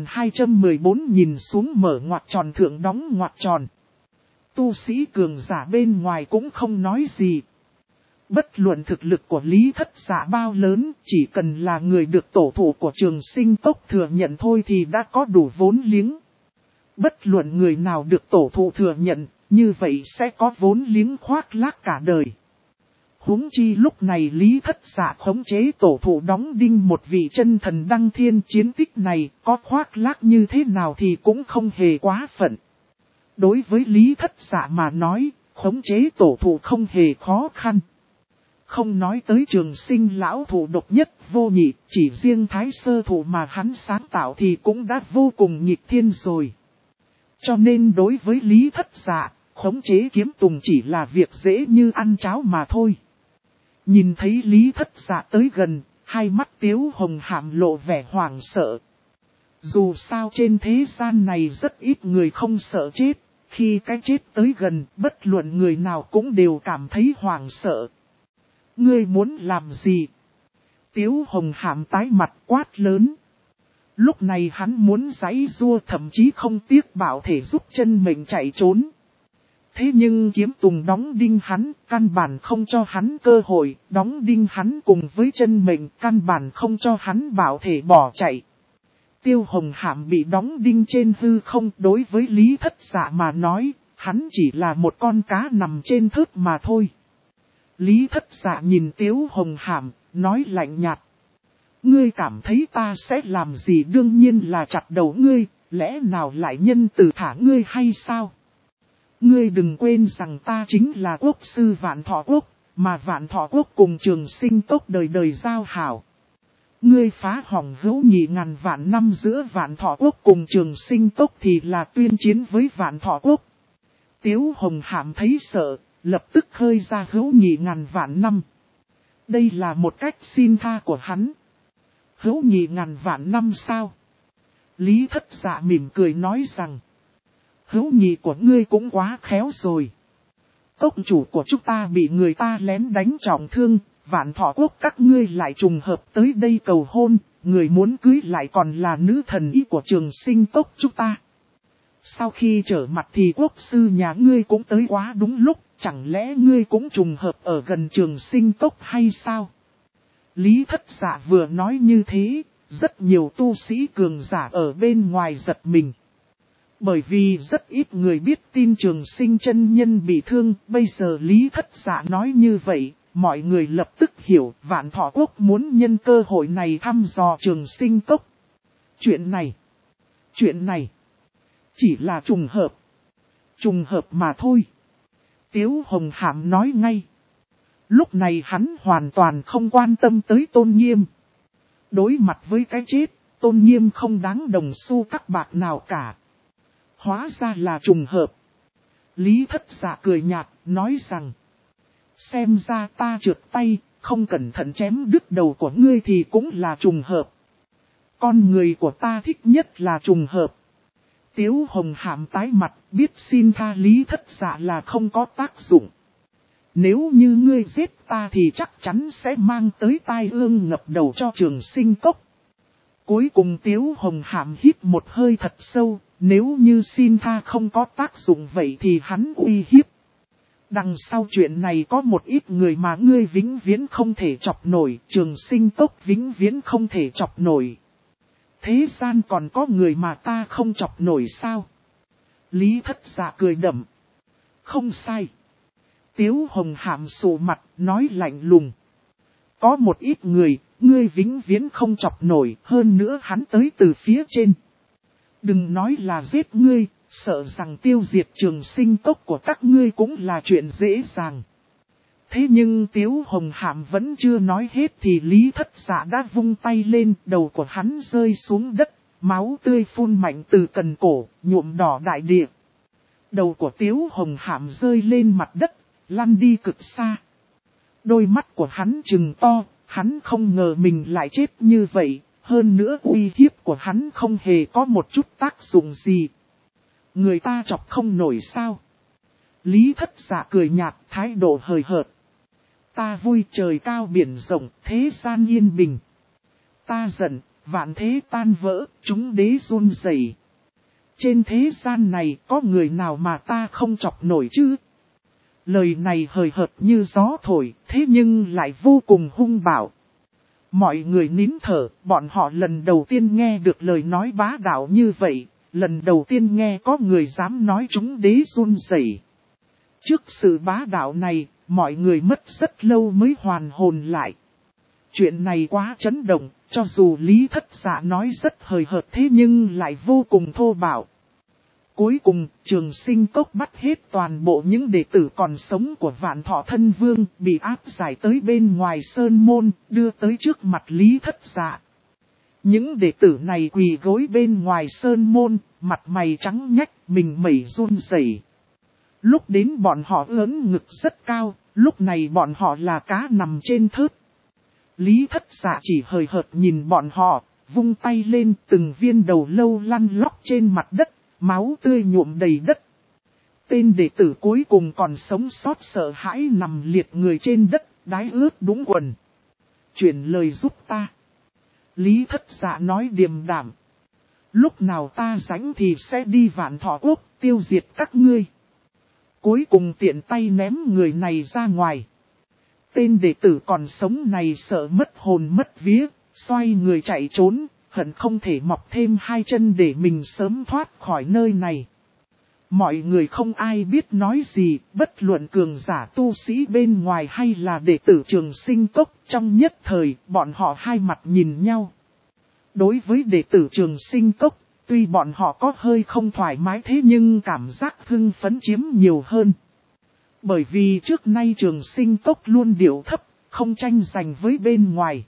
3214 nhìn xuống mở ngoặc tròn thượng đóng ngoặc tròn. Tu sĩ cường giả bên ngoài cũng không nói gì. Bất luận thực lực của Lý Thất Giả bao lớn, chỉ cần là người được tổ thủ của Trường Sinh Tốc thừa nhận thôi thì đã có đủ vốn liếng. Bất luận người nào được tổ thủ thừa nhận, như vậy sẽ có vốn liếng khoác lác cả đời. Huống chi lúc này Lý Thất Giả khống chế tổ thủ đóng đinh một vị chân thần đăng thiên, chiến tích này có khoác lác như thế nào thì cũng không hề quá phận. Đối với Lý Thất Giả mà nói, khống chế tổ thủ không hề khó khăn. Không nói tới Trường Sinh lão thủ độc nhất vô nhị, chỉ riêng Thái Sơ thủ mà hắn sáng tạo thì cũng đã vô cùng nghịch thiên rồi. Cho nên đối với Lý Thất Giả, khống chế kiếm tùng chỉ là việc dễ như ăn cháo mà thôi. Nhìn thấy Lý Thất Giả tới gần, hai mắt Tiếu Hồng Hàm lộ vẻ hoảng sợ. Dù sao trên thế gian này rất ít người không sợ chết, khi cái chết tới gần, bất luận người nào cũng đều cảm thấy hoảng sợ. Ngươi muốn làm gì? Tiếu Hồng Hàm tái mặt quát lớn. Lúc này hắn muốn giãy giụa, thậm chí không tiếc bảo thể giúp chân mình chạy trốn. Thế nhưng kiếm tùng đóng đinh hắn, căn bản không cho hắn cơ hội, đóng đinh hắn cùng với chân mình, căn bản không cho hắn bảo thể bỏ chạy. Tiêu Hồng Hàm bị đóng đinh trên hư không, đối với Lý Thất Giả mà nói, hắn chỉ là một con cá nằm trên thớt mà thôi. Lý Thất Giả nhìn Tiếu Hồng Hàm, nói lạnh nhạt. Ngươi cảm thấy ta sẽ làm gì? Đương nhiên là chặt đầu ngươi, lẽ nào lại nhân từ thả ngươi hay sao? Ngươi đừng quên rằng ta chính là quốc sư Vạn Thọ Quốc, mà Vạn Thọ Quốc cùng Trường Sinh Tốc đời đời giao hảo. Ngươi phá hỏng hữu nghị ngàn vạn năm giữa Vạn Thọ Quốc cùng Trường Sinh Tốc thì là tuyên chiến với Vạn Thọ Quốc. Tiếu Hồng Hàm thấy sợ, lập tức khơi ra hữu nghị ngàn vạn năm. Đây là một cách xin tha của hắn. Hữu nghị ngàn vạn năm sao? Lý Thất Giả mỉm cười nói rằng. Hữu nghị của ngươi cũng quá khéo rồi. Cốc chủ của chúng ta bị người ta lén đánh trọng thương, Vạn Thọ Quốc các ngươi lại trùng hợp tới đây cầu hôn, người muốn cưới lại còn là nữ thần ý của Trường Sinh Tốc chúng ta. Sau khi trở mặt thì quốc sư nhà ngươi cũng tới quá đúng lúc, chẳng lẽ ngươi cũng trùng hợp ở gần Trường Sinh Tốc hay sao? Lý Thất Giả vừa nói như thế, rất nhiều tu sĩ cường giả ở bên ngoài giật mình. Bởi vì rất ít người biết tin Trường Sinh chân nhân bị thương, bây giờ Lý Thất Giả nói như vậy, mọi người lập tức hiểu Vạn Thọ Quốc muốn nhân cơ hội này thăm dò Trường Sinh Tốc. Chuyện này, chỉ là trùng hợp mà thôi. Tiếu Hồng Hàm nói ngay. Lúc này hắn hoàn toàn không quan tâm tới Tôn Nghiêm. Đối mặt với cái chết, Tôn Nghiêm không đáng đồng xu các bạc nào cả. Hóa ra là trùng hợp. Lý Thất Giả cười nhạt, nói rằng. Xem ra ta trượt tay, không cẩn thận chém đứt đầu của ngươi thì cũng là trùng hợp. Con người của ta thích nhất là trùng hợp. Tiếu Hồng Hàm tái mặt, biết xin tha Lý Thất Giả là không có tác dụng. Nếu như ngươi giết ta thì chắc chắn sẽ mang tới tai ương ngập đầu cho Trường Sinh Cốc. Cuối cùng Tiếu Hồng Hàm hít một hơi thật sâu, nếu như xin tha không có tác dụng vậy thì hắn uy hiếp. Đằng sau chuyện này có một ít người mà ngươi vĩnh viễn không thể chọc nổi, Trường Sinh Cốc vĩnh viễn không thể chọc nổi. Thế gian còn có người mà ta không chọc nổi sao? Lý Thất Giả cười đậm. Không sai. Tiếu Hồng Hàm sụ mặt, nói lạnh lùng. Có một ít người, ngươi vĩnh viễn không chọc nổi, hơn nữa hắn tới từ phía trên. Đừng nói là giết ngươi, sợ rằng tiêu diệt Trường Sinh Cốc của các ngươi cũng là chuyện dễ dàng. Thế nhưng Tiếu Hồng Hàm vẫn chưa nói hết thì Lý Thất Giả đã vung tay lên, đầu của hắn rơi xuống đất, máu tươi phun mạnh từ cần cổ, nhuộm đỏ đại địa. Đầu của Tiếu Hồng Hàm rơi lên mặt đất, lăn đi cực xa. Đôi mắt của hắn trừng to, hắn không ngờ mình lại chết như vậy, hơn nữa uy hiếp của hắn không hề có một chút tác dụng gì. Người ta chọc không nổi sao? Lý Thất Dạ cười nhạt, thái độ hời hợt. Ta vui trời cao biển rộng, thế gian yên bình. Ta giận, vạn thế tan vỡ, chúng đế run rẩy. Trên thế gian này có người nào mà ta không chọc nổi chứ? Lời này hời hợt như gió thổi, thế nhưng lại vô cùng hung bạo. Mọi người nín thở, bọn họ lần đầu tiên nghe được lời nói bá đạo như vậy, lần đầu tiên nghe có người dám nói chúng đế run rẩy. Trước sự bá đạo này, mọi người mất rất lâu mới hoàn hồn lại. Chuyện này quá chấn động, cho dù Lý Thất Dạ nói rất hời hợt thế nhưng lại vô cùng thô bạo. Cuối cùng, Trường Sinh Cốc bắt hết toàn bộ những đệ tử còn sống của Vạn Thọ Thân Vương bị áp giải tới bên ngoài sơn môn, đưa tới trước mặt Lý Thất Dạ. Những đệ tử này quỳ gối bên ngoài sơn môn, mặt mày trắng nhách, mình mẩy run rẩy. Lúc đến bọn họ ưỡn ngực rất cao, lúc này bọn họ là cá nằm trên thớt. Lý Thất Dạ chỉ hời hợt nhìn bọn họ, vung tay lên, từng viên đầu lâu lăn lóc trên mặt đất, máu tươi nhuộm đầy đất. Tên đệ tử cuối cùng còn sống sót sợ hãi nằm liệt người trên đất, đái ướt đúng quần. Chuyển lời giúp ta. Lý Thất Dạ nói điềm đạm. Lúc nào ta rảnh thì sẽ đi Vạn Thọ Quốc, tiêu diệt các ngươi. Cuối cùng tiện tay ném người này ra ngoài. Tên đệ tử còn sống này sợ mất hồn mất vía, xoay người chạy trốn, hận không thể mọc thêm hai chân để mình sớm thoát khỏi nơi này. Mọi người không ai biết nói gì, bất luận cường giả tu sĩ bên ngoài hay là đệ tử Trường Sinh Cốc, trong nhất thời, bọn họ hai mặt nhìn nhau. Đối với đệ tử Trường Sinh Cốc, tuy bọn họ có hơi không thoải mái thế nhưng cảm giác hưng phấn chiếm nhiều hơn. Bởi vì trước nay Trường Sinh Cốc luôn điệu thấp, không tranh giành với bên ngoài.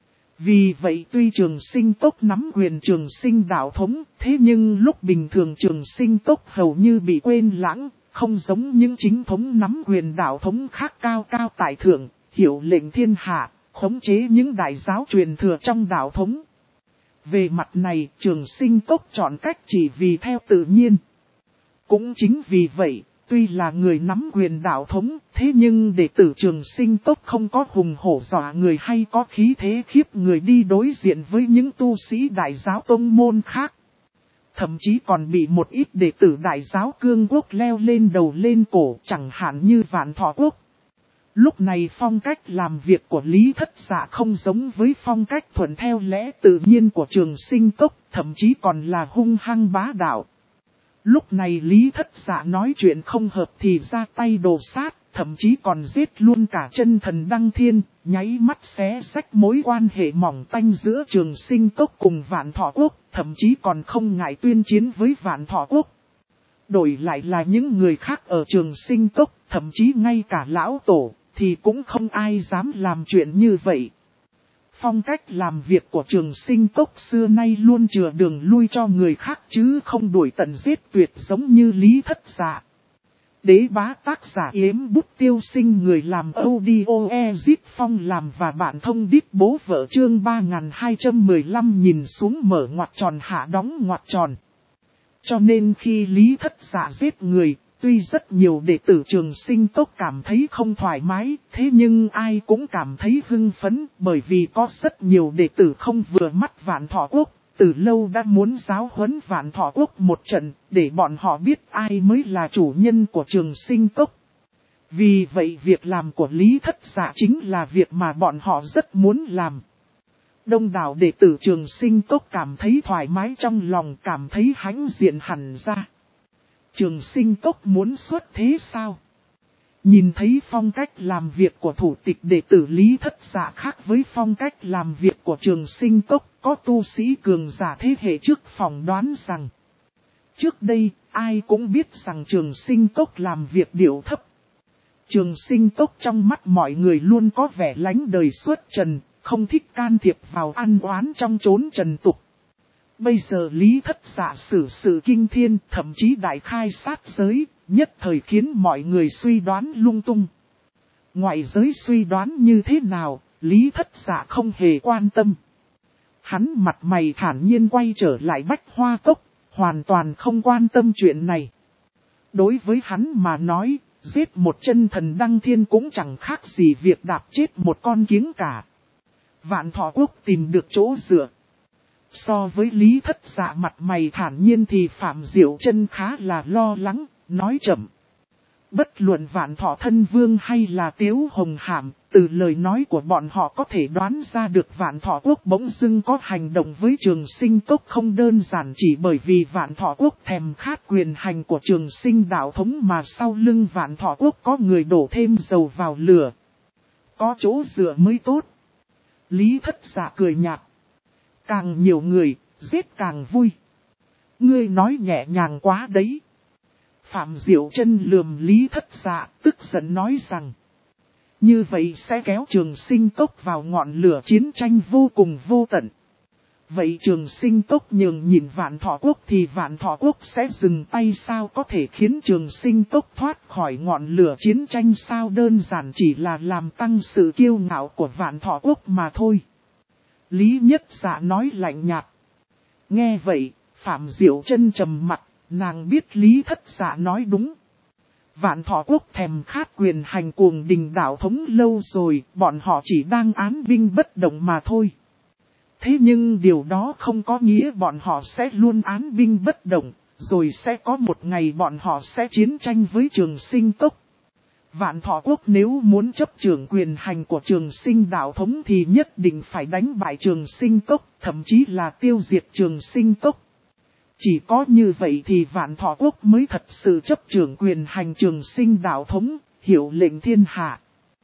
Vì vậy tuy Trường Sinh Cốc nắm quyền Trường Sinh đạo thống, thế nhưng lúc bình thường Trường Sinh Cốc hầu như bị quên lãng, không giống những chính thống nắm quyền đạo thống khác cao cao tại thượng, hiệu lệnh thiên hạ, khống chế những đại giáo truyền thừa trong đạo thống. Về mặt này, Trường Sinh Cốc chọn cách chỉ vì theo tự nhiên. Cũng chính vì vậy, tuy là người nắm quyền đạo thống, thế nhưng đệ tử Trường Sinh Cốc không có hùng hổ dọa người hay có khí thế khiếp người đi đối diện với những tu sĩ đại giáo tông môn khác. Thậm chí còn bị một ít đệ tử đại giáo cương quốc leo lên đầu lên cổ, chẳng hạn như Vạn Thọ Quốc. Lúc này phong cách làm việc của Lý Thất Dạ không giống với phong cách thuận theo lẽ tự nhiên của Trường Sinh Cốc, thậm chí còn là hung hăng bá đạo. Lúc này Lý Thất Dạ nói chuyện không hợp thì ra tay đồ sát, thậm chí còn giết luôn cả chân thần Đăng Thiên, nháy mắt xé rách mối quan hệ mỏng tanh giữa Trường Sinh Cốc cùng Vạn Thọ Quốc, thậm chí còn không ngại tuyên chiến với Vạn Thọ Quốc. Đổi lại là những người khác ở Trường Sinh Cốc, thậm chí ngay cả lão tổ, thì cũng không ai dám làm chuyện như vậy. Phong cách làm việc của Trường Sinh Cốc xưa nay luôn chừa đường lui cho người khác chứ không đuổi tận giết tuyệt giống như Lý Thất Dạ. Đế bá tác giả Yếm Bút Tiêu Sinh, người làm audio Ezit Phong làm và bạn thông điệp bố vợ, chương 3215 nhìn xuống mở ngoặc tròn hạ đóng ngoặc tròn. Cho nên khi Lý Thất Dạ giết người, tuy rất nhiều đệ tử Trường Sinh Cốc cảm thấy không thoải mái, thế nhưng ai cũng cảm thấy hưng phấn, bởi vì có rất nhiều đệ tử không vừa mắt Vạn Thọ Quốc, từ lâu đã muốn giáo huấn Vạn Thọ Quốc một trận, để bọn họ biết ai mới là chủ nhân của Trường Sinh Cốc. Vì vậy việc làm của Lý Thất Dạ chính là việc mà bọn họ rất muốn làm. Đông đảo đệ tử Trường Sinh Cốc cảm thấy thoải mái trong lòng, cảm thấy hãnh diện hẳn ra. Trường Sinh Cốc muốn xuất thế sao? Nhìn thấy phong cách làm việc của thủ tịch đệ tử Lý Thất Dạ khác với phong cách làm việc của Trường Sinh Cốc, có tu sĩ cường giả thế hệ trước phỏng đoán rằng trước đây, ai cũng biết rằng Trường Sinh Cốc làm việc điệu thấp. Trường Sinh Cốc trong mắt mọi người luôn có vẻ lánh đời xuất trần, không thích can thiệp vào ăn oán trong chốn trần tục. Bây giờ Lý Thất Dạ xử sự kinh thiên, thậm chí đại khai sát giới, nhất thời khiến mọi người suy đoán lung tung. Ngoại giới suy đoán như thế nào, Lý Thất Dạ không hề quan tâm. Hắn mặt mày thản nhiên quay trở lại Bách Hoa Cốc, hoàn toàn không quan tâm chuyện này. Đối với hắn mà nói, giết một chân thần đăng thiên cũng chẳng khác gì việc đạp chết một con kiếng cả. Vạn Thọ Quốc tìm được chỗ dựa. So với Lý Thất Dạ mặt mày thản nhiên thì Phạm Diệu Chân khá là lo lắng, nói chậm. Bất luận Vạn Thọ Thân Vương hay là Tiếu Hồng Hàm, từ lời nói của bọn họ có thể đoán ra được Vạn Thọ Quốc bỗng dưng có hành động với Trường Sinh Cốc không đơn giản chỉ bởi vì Vạn Thọ Quốc thèm khát quyền hành của Trường Sinh đạo thống mà sau lưng Vạn Thọ Quốc có người đổ thêm dầu vào lửa. Có chỗ dựa mới tốt. Lý Thất Dạ cười nhạt. Càng nhiều người, giết càng vui. Ngươi nói nhẹ nhàng quá đấy. Phạm Diệu Chân lườm Lý Thất Dạ, tức giận nói rằng. Như vậy sẽ kéo Trường Sinh Cốc vào ngọn lửa chiến tranh vô cùng vô tận. Vậy Trường Sinh Cốc nhường nhìn Vạn Thọ Quốc thì Vạn Thọ Quốc sẽ dừng tay sao, có thể khiến Trường Sinh Cốc thoát khỏi ngọn lửa chiến tranh sao, đơn giản chỉ là làm tăng sự kiêu ngạo của Vạn Thọ Quốc mà thôi. Lý Nhất Dạ nói lạnh nhạt. Nghe vậy, Phạm Diệu Chân trầm mặt, nàng biết Lý Thất Dạ nói đúng. Vạn Thọ Quốc thèm khát quyền hành cuồng đình đạo thống lâu rồi, bọn họ chỉ đang án binh bất động mà thôi. Thế nhưng điều đó không có nghĩa bọn họ sẽ luôn án binh bất động, rồi sẽ có một ngày bọn họ sẽ chiến tranh với Trường Sinh Cốc. Vạn Thọ Quốc nếu muốn chấp trưởng quyền hành của Trường Sinh đạo thống thì nhất định phải đánh bại Trường Sinh Cốc, thậm chí là tiêu diệt Trường Sinh Cốc. Chỉ có như vậy thì Vạn Thọ Quốc mới thật sự chấp trưởng quyền hành Trường Sinh đạo thống, hiệu lệnh thiên hạ.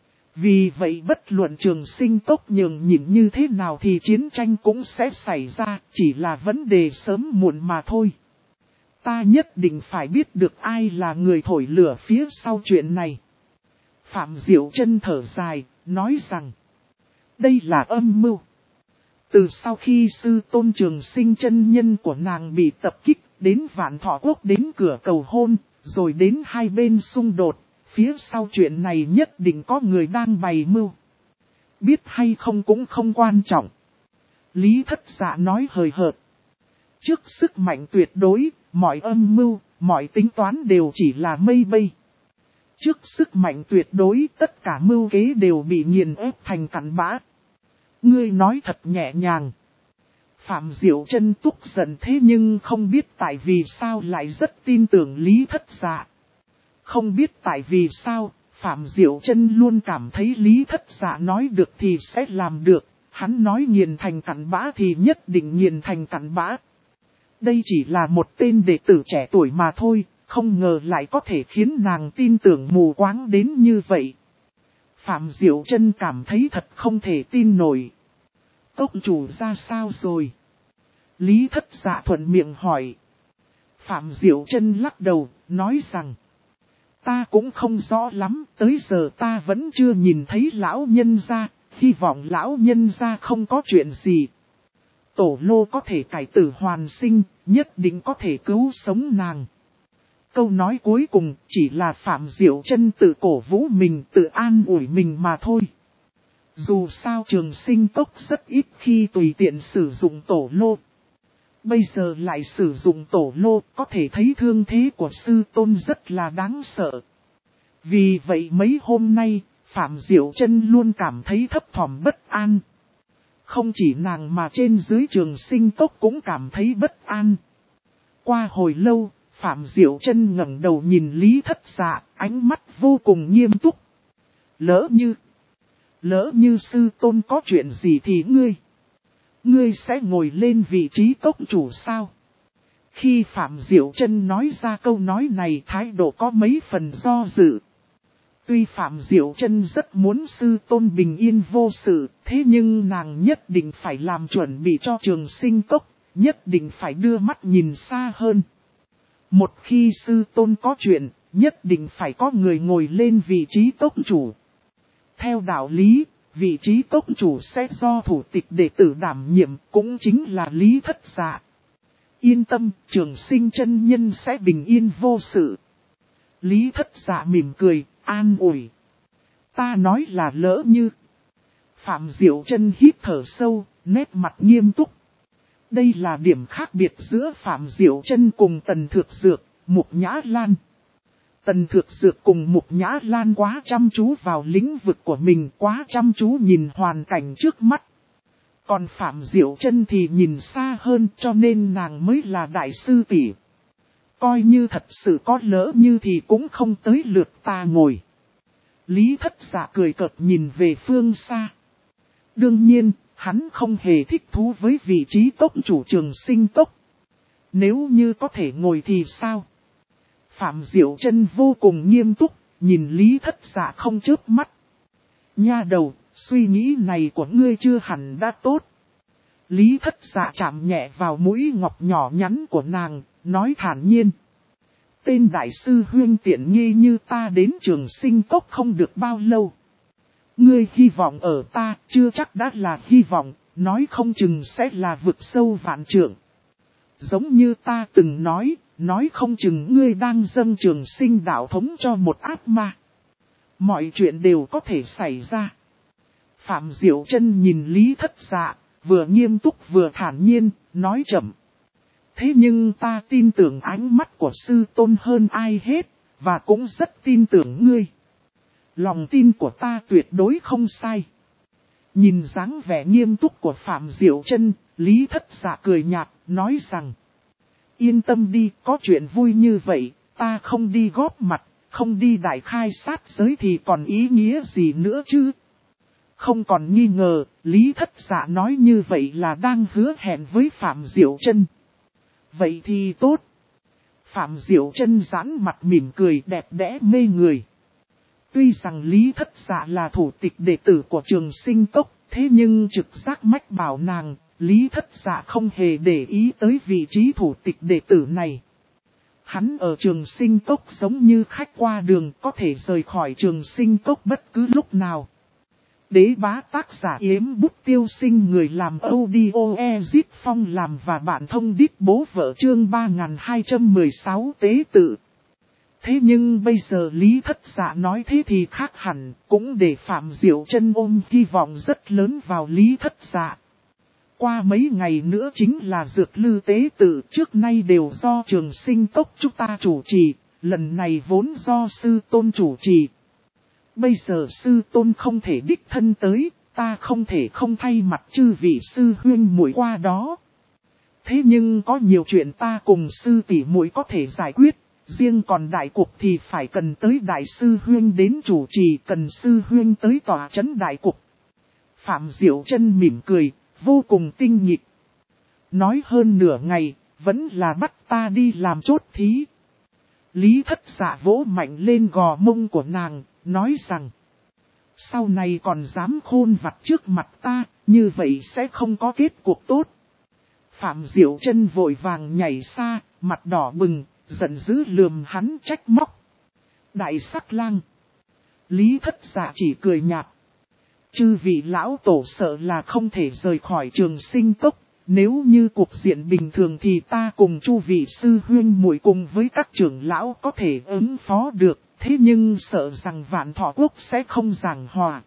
Vì vậy bất luận Trường Sinh Cốc nhường nhịn như thế nào thì chiến tranh cũng sẽ xảy ra, chỉ là vấn đề sớm muộn mà thôi. Ta nhất định phải biết được ai là người thổi lửa phía sau chuyện này. Phạm Diệu Chân thở dài, nói rằng, đây là âm mưu. Từ sau khi sư tôn Trường Sinh chân nhân của nàng bị tập kích, đến Vạn Thọ Quốc đến cửa cầu hôn, rồi đến hai bên xung đột, phía sau chuyện này nhất định có người đang bày mưu. Biết hay không cũng không quan trọng. Lý Thất Dạ nói hời hợt. Trước sức mạnh tuyệt đối, mọi âm mưu, mọi tính toán đều chỉ là mây bay. Trước sức mạnh tuyệt đối, tất cả mưu kế đều bị nghiền ép thành cặn bã. Ngươi nói thật nhẹ nhàng. Phạm Diệu Chân tức giận thế nhưng không biết tại vì sao lại rất tin tưởng Lý Thất Dạ. Không biết tại vì sao, Phạm Diệu Chân luôn cảm thấy Lý Thất Dạ nói được thì sẽ làm được, hắn nói nghiền thành cặn bã thì nhất định nghiền thành cặn bã. Đây chỉ là một tên đệ tử trẻ tuổi mà thôi, không ngờ lại có thể khiến nàng tin tưởng mù quáng đến như vậy. Phạm Diệu Chân cảm thấy thật không thể tin nổi. Cốc chủ ra sao rồi? Lý Thất Dạ thuận miệng hỏi. Phạm Diệu Chân lắc đầu, nói rằng, ta cũng không rõ lắm, tới giờ ta vẫn chưa nhìn thấy lão nhân gia, hy vọng lão nhân gia không có chuyện gì. Tổ lô có thể cải tử hoàn sinh, nhất định có thể cứu sống nàng. Câu nói cuối cùng chỉ là Phạm Diệu Chân tự cổ vũ mình, tự an ủi mình mà thôi. Dù sao Trường Sinh Cốc rất ít khi tùy tiện sử dụng tổ lô. Bây giờ lại sử dụng tổ lô, có thể thấy thương thế của sư tôn rất là đáng sợ. Vì vậy mấy hôm nay, Phạm Diệu Chân luôn cảm thấy thấp thỏm bất an. Không chỉ nàng mà trên dưới Trường Sinh Cốc cũng cảm thấy bất an. Qua hồi lâu, Phạm Diệu Chân ngẩng đầu nhìn Lý Thất Dạ, ánh mắt vô cùng nghiêm túc. Lỡ như sư tôn có chuyện gì thì ngươi sẽ ngồi lên vị trí cốc chủ sao? Khi Phạm Diệu Chân nói ra câu nói này thái độ có mấy phần do dự. Tuy Phạm Diệu Chân rất muốn sư tôn bình yên vô sự, thế nhưng nàng nhất định phải làm chuẩn bị cho Trường Sinh Cốc, nhất định phải đưa mắt nhìn xa hơn. Một khi sư tôn có chuyện, nhất định phải có người ngồi lên vị trí cốc chủ. Theo đạo lý, vị trí cốc chủ sẽ do thủ tịch đệ tử đảm nhiệm, cũng chính là Lý Thất Dạ. Yên tâm, Trường Sinh chân nhân sẽ bình yên vô sự. Lý Thất Dạ mỉm cười, an ủi. Ta nói là lỡ như. Phạm Diệu Chân hít thở sâu, nét mặt nghiêm túc. Đây là điểm khác biệt giữa Phạm Diệu Chân cùng Tần Thược Dược, Mục Nhã Lan. Tần Thược Dược cùng Mục Nhã Lan quá chăm chú vào lĩnh vực của mình, quá chăm chú nhìn hoàn cảnh trước mắt. Còn Phạm Diệu Chân thì nhìn xa hơn, cho nên nàng mới là đại sư tỷ. Coi như thật sự có lỡ như thì cũng không tới lượt ta ngồi. Lý Thất Dạ cười cợt nhìn về phương xa. Đương nhiên, hắn không hề thích thú với vị trí cốc chủ Trường Sinh cốc. Nếu như có thể ngồi thì sao? Phạm Diệu Chân vô cùng nghiêm túc, nhìn Lý Thất Dạ không chớp mắt. Nha đầu, suy nghĩ này của ngươi chưa hẳn đã tốt. Lý Thất Dạ chạm nhẹ vào mũi ngọc nhỏ nhắn của nàng, nói thản nhiên. Tên đại sư huyên tiện nghi như ta đến Trường Sinh cốc không được bao lâu. Ngươi hy vọng ở ta, chưa chắc đã là hy vọng, nói không chừng sẽ là vực sâu vạn trượng. Giống như ta từng nói không chừng ngươi đang dâng Trường Sinh đạo thống cho một ác ma. Mọi chuyện đều có thể xảy ra. Phạm Diệu Chân nhìn Lý Thất Dạ, vừa nghiêm túc vừa thản nhiên, nói chậm. Thế nhưng ta tin tưởng ánh mắt của sư tôn hơn ai hết, và cũng rất tin tưởng ngươi. Lòng tin của ta tuyệt đối không sai. Nhìn dáng vẻ nghiêm túc của Phạm Diệu Chân, Lý Thất Dạ cười nhạt, nói rằng. Yên tâm đi, có chuyện vui như vậy, ta không đi góp mặt, không đi đại khai sát giới thì còn ý nghĩa gì nữa chứ. Không còn nghi ngờ, Lý Thất Dạ nói như vậy là đang hứa hẹn với Phạm Diệu Chân. Vậy thì tốt. Phạm Diệu Chân giãn mặt mỉm cười đẹp đẽ mê người. Tuy rằng Lý Thất Dạ là thủ tịch đệ tử của Trường Sinh cốc, thế nhưng trực giác mách bảo nàng, Lý Thất Dạ không hề để ý tới vị trí thủ tịch đệ tử này. Hắn ở Trường Sinh cốc giống như khách qua đường, có thể rời khỏi Trường Sinh cốc bất cứ lúc nào. Đế bá tác giả Yếm Bút Tiêu Sinh, người làm audio Ezit Phong làm và bạn thông đít bố vợ chương 3216 tế tự. Thế nhưng bây giờ Lý Thất Dạ nói thế thì khác hẳn, cũng để Phạm Diệu Chân ôm hy vọng rất lớn vào Lý Thất Dạ. Qua mấy ngày nữa chính là Dược Lư tế tự, trước nay đều do Trường Sinh cốc chúng ta chủ trì, lần này vốn do sư tôn chủ trì. Bây giờ sư tôn không thể đích thân tới, ta không thể không thay mặt chư vị sư huyên muội qua đó. Thế nhưng có nhiều chuyện ta cùng sư tỷ muội có thể giải quyết, riêng còn đại cục thì phải cần tới đại sư huyên đến chủ trì, cần sư huyên tới tòa trấn đại cục. Phạm Diệu Chân mỉm cười, vô cùng tinh nghịch. Nói hơn nửa ngày, vẫn là bắt ta đi làm chốt thí. Lý Thất Dạ vỗ mạnh lên gò mông của nàng, nói rằng. Sau này còn dám khôn vặt trước mặt ta, như vậy sẽ không có kết cuộc tốt. Phạm Diệu Chân vội vàng nhảy xa, mặt đỏ bừng, giận dữ lườm hắn trách móc. Đại sắc lang. Lý Thất Dạ chỉ cười nhạt. Chư vị lão tổ sợ là không thể rời khỏi Trường Sinh cốc. Nếu như cuộc diện bình thường thì ta cùng chu vị sư huyên muội cùng với các trưởng lão có thể ứng phó được. Thế nhưng sợ rằng Vạn Thọ Quốc sẽ không giảng hòa.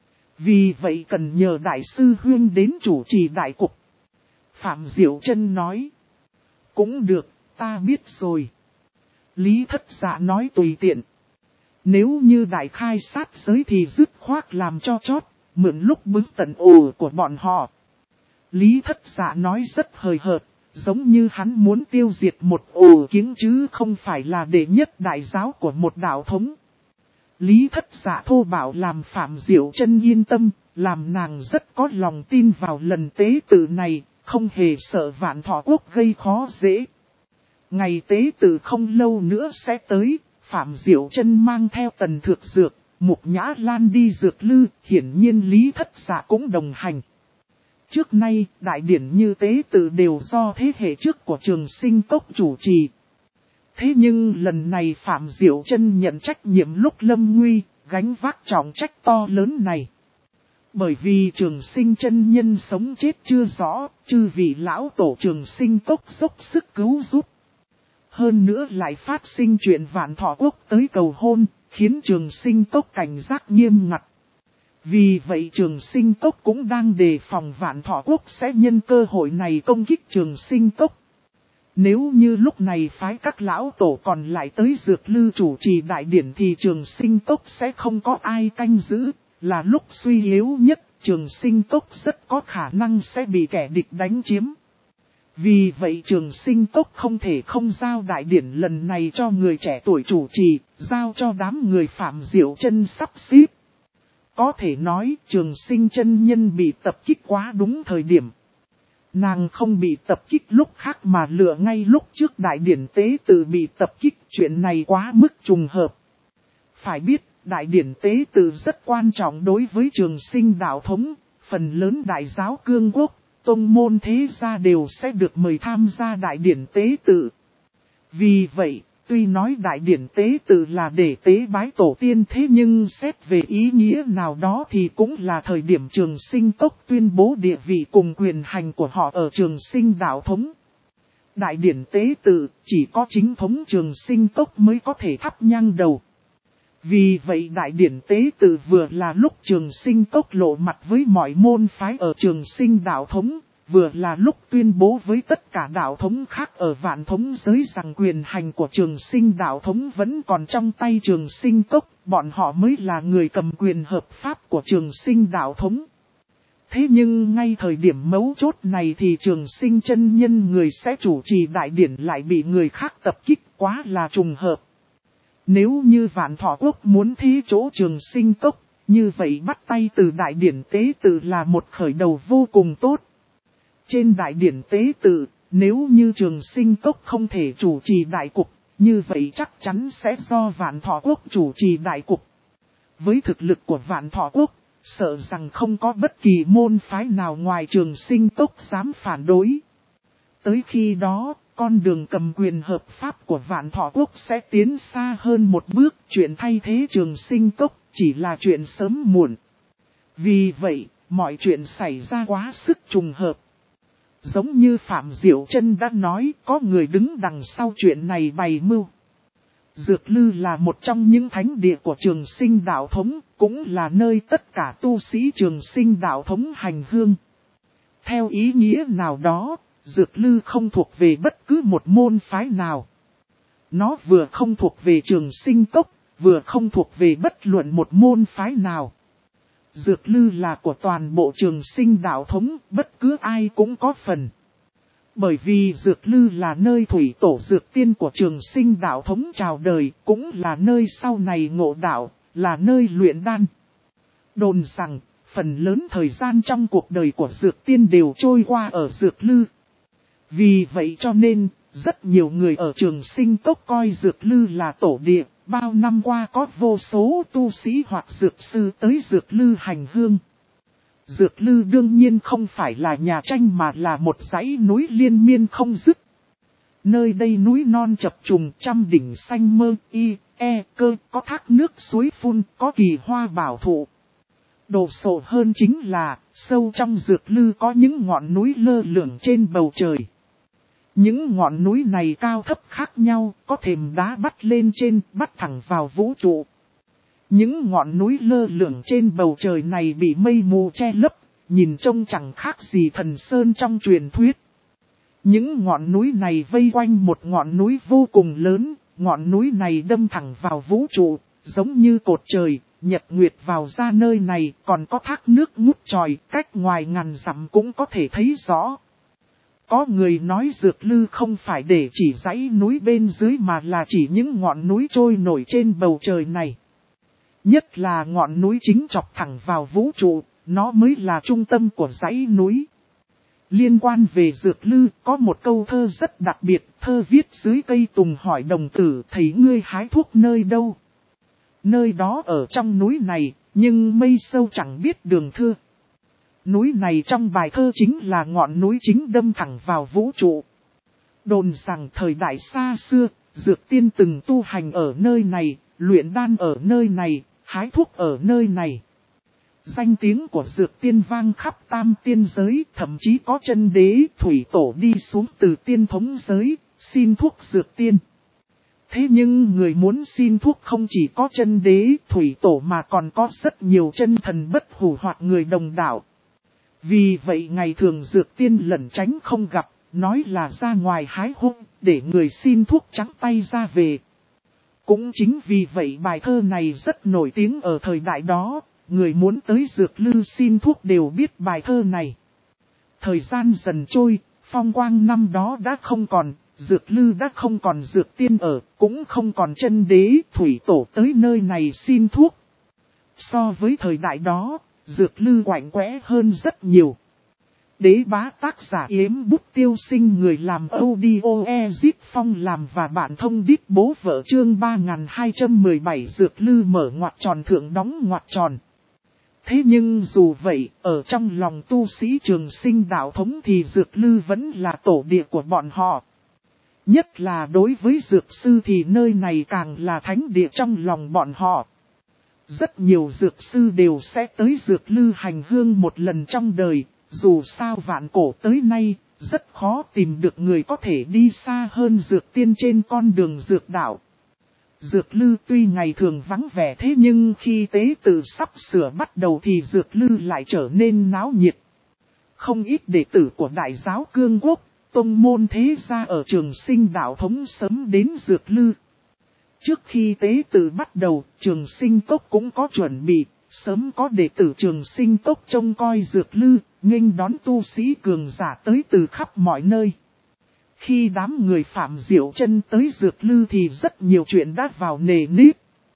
Vì vậy cần nhờ đại sư huyên đến chủ trì đại cục. Phạm Diệu Chân nói. Cũng được, ta biết rồi. Lý Thất Dạ nói tùy tiện. Nếu như đại khai sát giới thì dứt khoát làm cho chót, mượn lúc bứng tận ồ của bọn họ. Lý Thất Dạ nói rất hời hợt, giống như hắn muốn tiêu diệt một ồ kiếng chứ không phải là đệ nhất đại giáo của một đạo thống. Lý Thất Dạ thô bạo làm Phạm Diệu Chân yên tâm, làm nàng rất có lòng tin vào lần tế tự này, không hề sợ Vạn Thọ Quốc gây khó dễ. Ngày tế tự không lâu nữa sẽ tới, Phạm Diệu Chân mang theo Tần Thược Dược, Mục Nhã Lan đi Dược Lư, hiển nhiên Lý Thất Dạ cũng đồng hành. Trước nay, đại điển như tế tự đều do thế hệ trước của Trường Sinh cốc chủ trì. Thế nhưng lần này Phạm Diệu Chân nhận trách nhiệm lúc lâm nguy, gánh vác trọng trách to lớn này. Bởi vì Trường Sinh chân nhân sống chết chưa rõ, chư vị lão tổ Trường Sinh cốc dốc sức cứu giúp. Hơn nữa lại phát sinh chuyện Vạn Thọ Quốc tới cầu hôn, khiến Trường Sinh cốc cảnh giác nghiêm ngặt. Vì vậy Trường Sinh cốc cũng đang đề phòng Vạn Thọ Quốc sẽ nhân cơ hội này công kích Trường Sinh cốc. Nếu như lúc này phái các lão tổ còn lại tới Dược Lư chủ trì đại điển thì Trường Sinh cốc sẽ không có ai canh giữ, là lúc suy yếu nhất, Trường Sinh cốc rất có khả năng sẽ bị kẻ địch đánh chiếm. Vì vậy Trường Sinh cốc không thể không giao đại điển lần này cho người trẻ tuổi chủ trì, giao cho đám người Phạm Diệu Chân sắp xếp. Có thể nói Trường Sinh chân nhân bị tập kích quá đúng thời điểm. Nàng không bị tập kích lúc khác mà lựa ngay lúc trước đại điển tế tự bị tập kích, chuyện này quá mức trùng hợp. Phải biết, đại điển tế tự rất quan trọng đối với Trường Sinh đạo thống, phần lớn đại giáo cương quốc, tông môn thế gia đều sẽ được mời tham gia đại điển tế tự. Vì vậy, tuy nói đại điển tế tự là để tế bái tổ tiên thế nhưng xét về ý nghĩa nào đó thì cũng là thời điểm Trường Sinh cốc tuyên bố địa vị cùng quyền hành của họ ở Trường Sinh đạo thống. Đại điển tế tự chỉ có chính thống Trường Sinh cốc mới có thể thắp nhang đầu. Vì vậy đại điển tế tự vừa là lúc Trường Sinh cốc lộ mặt với mọi môn phái ở Trường Sinh đạo thống, vừa là lúc tuyên bố với tất cả đạo thống khác ở vạn thống giới rằng quyền hành của Trường Sinh đạo thống vẫn còn trong tay Trường Sinh cốc, bọn họ mới là người cầm quyền hợp pháp của Trường Sinh đạo thống. Thế nhưng ngay thời điểm mấu chốt này thì Trường Sinh chân nhân người sẽ chủ trì đại điển lại bị người khác tập kích, quá là trùng hợp. Nếu như Vạn Thọ Quốc muốn thí chỗ Trường Sinh cốc, như vậy bắt tay từ đại điển tế tự là một khởi đầu vô cùng tốt. Trên đại điển tế tự, nếu như Trường Sinh cốc không thể chủ trì đại cục, như vậy chắc chắn sẽ do Vạn Thọ Quốc chủ trì đại cục. Với thực lực của Vạn Thọ Quốc, sợ rằng không có bất kỳ môn phái nào ngoài Trường Sinh cốc dám phản đối. Tới khi đó, con đường cầm quyền hợp pháp của Vạn Thọ Quốc sẽ tiến xa hơn một bước, chuyện thay thế Trường Sinh cốc chỉ là chuyện sớm muộn. Vì vậy, mọi chuyện xảy ra quá sức trùng hợp. Giống như Phạm Diệu Chân đã nói, có người đứng đằng sau chuyện này bày mưu. Dược Lư là một trong những thánh địa của Trường Sinh đạo thống, cũng là nơi tất cả tu sĩ Trường Sinh đạo thống hành hương. Theo ý nghĩa nào đó, Dược Lư không thuộc về bất cứ một môn phái nào. Nó vừa không thuộc về Trường Sinh cốc, vừa không thuộc về bất luận một môn phái nào. Dược Lư là của toàn bộ Trường Sinh đạo thống, bất cứ ai cũng có phần. Bởi vì Dược Lư là nơi thủy tổ dược tiên của Trường Sinh đạo thống chào đời, cũng là nơi sau này ngộ đạo, là nơi luyện đan. Đồn rằng, phần lớn thời gian trong cuộc đời của dược tiên đều trôi qua ở Dược Lư. Vì vậy cho nên, rất nhiều người ở Trường Sinh cốc coi Dược Lư là tổ địa, bao năm qua có vô số tu sĩ hoặc dược sư tới Dược Lư hành hương. Dược Lư đương nhiên không phải là nhà tranh mà là một dãy núi liên miên không dứt. Nơi đây núi non chập trùng, trăm đỉnh xanh mơ, cơ, có thác nước suối phun, có kỳ hoa bảo thụ. Đồ sộ hơn chính là, sâu trong Dược Lư có những ngọn núi lơ lửng trên bầu trời. Những ngọn núi này cao thấp khác nhau, có thềm đá bắt lên trên, bắt thẳng vào vũ trụ. Những ngọn núi lơ lửng trên bầu trời này bị mây mù che lấp, nhìn trông chẳng khác gì thần sơn trong truyền thuyết. Những ngọn núi này vây quanh một ngọn núi vô cùng lớn, ngọn núi này đâm thẳng vào vũ trụ, giống như cột trời, nhật nguyệt vào ra nơi này, còn có thác nước ngút tròi, cách ngoài ngàn dặm cũng có thể thấy rõ. Có người nói Dược Lư không phải để chỉ dãy núi bên dưới mà là chỉ những ngọn núi trôi nổi trên bầu trời này. Nhất là ngọn núi chính chọc thẳng vào vũ trụ, nó mới là trung tâm của dãy núi. Liên quan về Dược Lư, có một câu thơ rất đặc biệt, thơ viết dưới cây tùng hỏi đồng tử, thấy ngươi hái thuốc nơi đâu? Nơi đó ở trong núi này, nhưng mây sâu chẳng biết đường thưa. Núi này trong bài thơ chính là ngọn núi chính đâm thẳng vào vũ trụ. Đồn rằng thời đại xa xưa, Dược Tiên từng tu hành ở nơi này, luyện đan ở nơi này, hái thuốc ở nơi này. Danh tiếng của dược tiên vang khắp tam tiên giới, thậm chí có chân đế thủy tổ đi xuống từ tiên thống giới, xin thuốc dược tiên. Thế nhưng người muốn xin thuốc không chỉ có chân đế thủy tổ mà còn có rất nhiều chân thần bất hủ hoặc người đồng đạo. Vì vậy ngày thường dược tiên lẩn tránh không gặp, nói là ra ngoài hái hung, để người xin thuốc trắng tay ra về. Cũng chính vì vậy bài thơ này rất nổi tiếng ở thời đại đó, người muốn tới dược lư xin thuốc đều biết bài thơ này. Thời gian dần trôi, phong quang năm đó đã không còn, dược lư đã không còn dược tiên ở, cũng không còn chân đế thủy tổ tới nơi này xin thuốc. So với thời đại đó, dược lư quạnh quẽ hơn rất nhiều. Đế bá tác giả Yếm Bút Tiêu Sinh, người làm audio Ezit Phong làm và bản thông đít bố vợ, chương 3217 dược lư mở ngoặc tròn thượng đóng ngoặc tròn. Thế nhưng dù vậy, ở trong lòng tu sĩ Trường Sinh đạo thống thì dược lư vẫn là tổ địa của bọn họ. Nhất là đối với dược sư thì nơi này càng là thánh địa trong lòng bọn họ. Rất nhiều dược sư đều sẽ tới dược lư hành hương một lần trong đời, dù sao vạn cổ tới nay, rất khó tìm được người có thể đi xa hơn dược tiên trên con đường dược đạo. Dược lư tuy ngày thường vắng vẻ thế nhưng khi tế tự sắp sửa bắt đầu thì dược lư lại trở nên náo nhiệt. Không ít đệ tử của Đại giáo Cương Quốc, tông môn thế gia ở Trường Sinh đạo thống sớm đến dược lư. Trước khi tế tự bắt đầu, Trường Sinh cốc cũng có chuẩn bị, sớm có đệ tử Trường Sinh cốc trông coi dược lư, nghênh đón tu sĩ cường giả tới từ khắp mọi nơi. Khi đám người Phạm Diệu Chân tới dược lư thì rất nhiều chuyện đã vào nề nếp.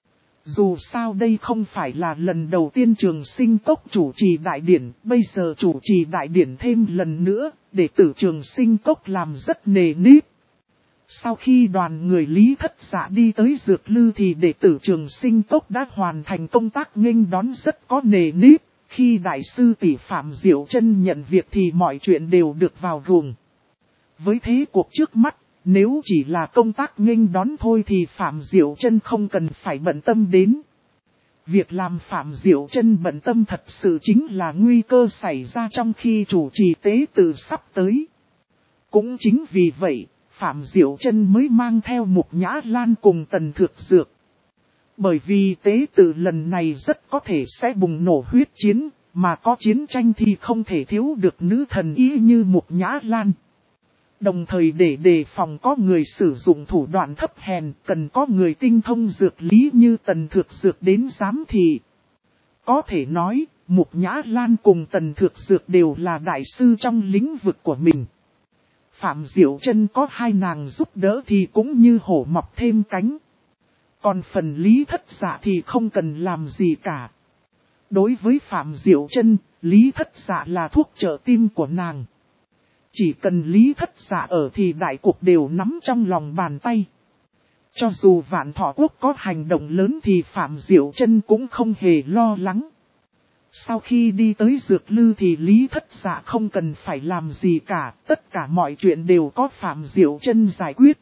Dù sao đây không phải là lần đầu tiên Trường Sinh cốc chủ trì đại điển, bây giờ chủ trì đại điển thêm lần nữa, đệ tử Trường Sinh cốc làm rất nề nếp. Sau khi đoàn người Lý Thất Dạ đi tới dược lư thì đệ tử Trường Sinh cốc đã hoàn thành công tác nghênh đón rất có nề nếp. Khi đại sư tỷ Phạm Diệu Chân nhận việc thì mọi chuyện đều được vào guồng. Với thế cuộc trước mắt, nếu chỉ là công tác nghênh đón thôi thì Phạm Diệu Chân không cần phải bận tâm đến. Việc làm Phạm Diệu Chân bận tâm thật sự chính là nguy cơ xảy ra trong khi chủ trì tế tự sắp tới. Cũng chính vì vậy, Phạm Diệu Chân mới mang theo Mục Nhã Lan cùng Tần Thược Dược. Bởi vì tế tự lần này rất có thể sẽ bùng nổ huyết chiến, mà có chiến tranh thì không thể thiếu được nữ thần ý như Mục Nhã Lan. Đồng thời để đề phòng có người sử dụng thủ đoạn thấp hèn, cần có người tinh thông dược lý như Tần Thược Dược đến giám thị. Có thể nói, Mục Nhã Lan cùng Tần Thược Dược đều là đại sư trong lĩnh vực của mình. Phạm Diệu Chân có hai nàng giúp đỡ thì cũng như hổ mọc thêm cánh. Còn phần Lý Thất Dạ thì không cần làm gì cả. Đối với Phạm Diệu Chân, Lý Thất Dạ là thuốc trợ tim của nàng. Chỉ cần Lý Thất Dạ ở thì đại cuộc đều nắm trong lòng bàn tay. Cho dù Vạn Thọ Quốc có hành động lớn thì Phạm Diệu Chân cũng không hề lo lắng. Sau khi đi tới dược lư thì Lý Thất Dạ không cần phải làm gì cả, tất cả mọi chuyện đều có Phạm Diệu Chân giải quyết.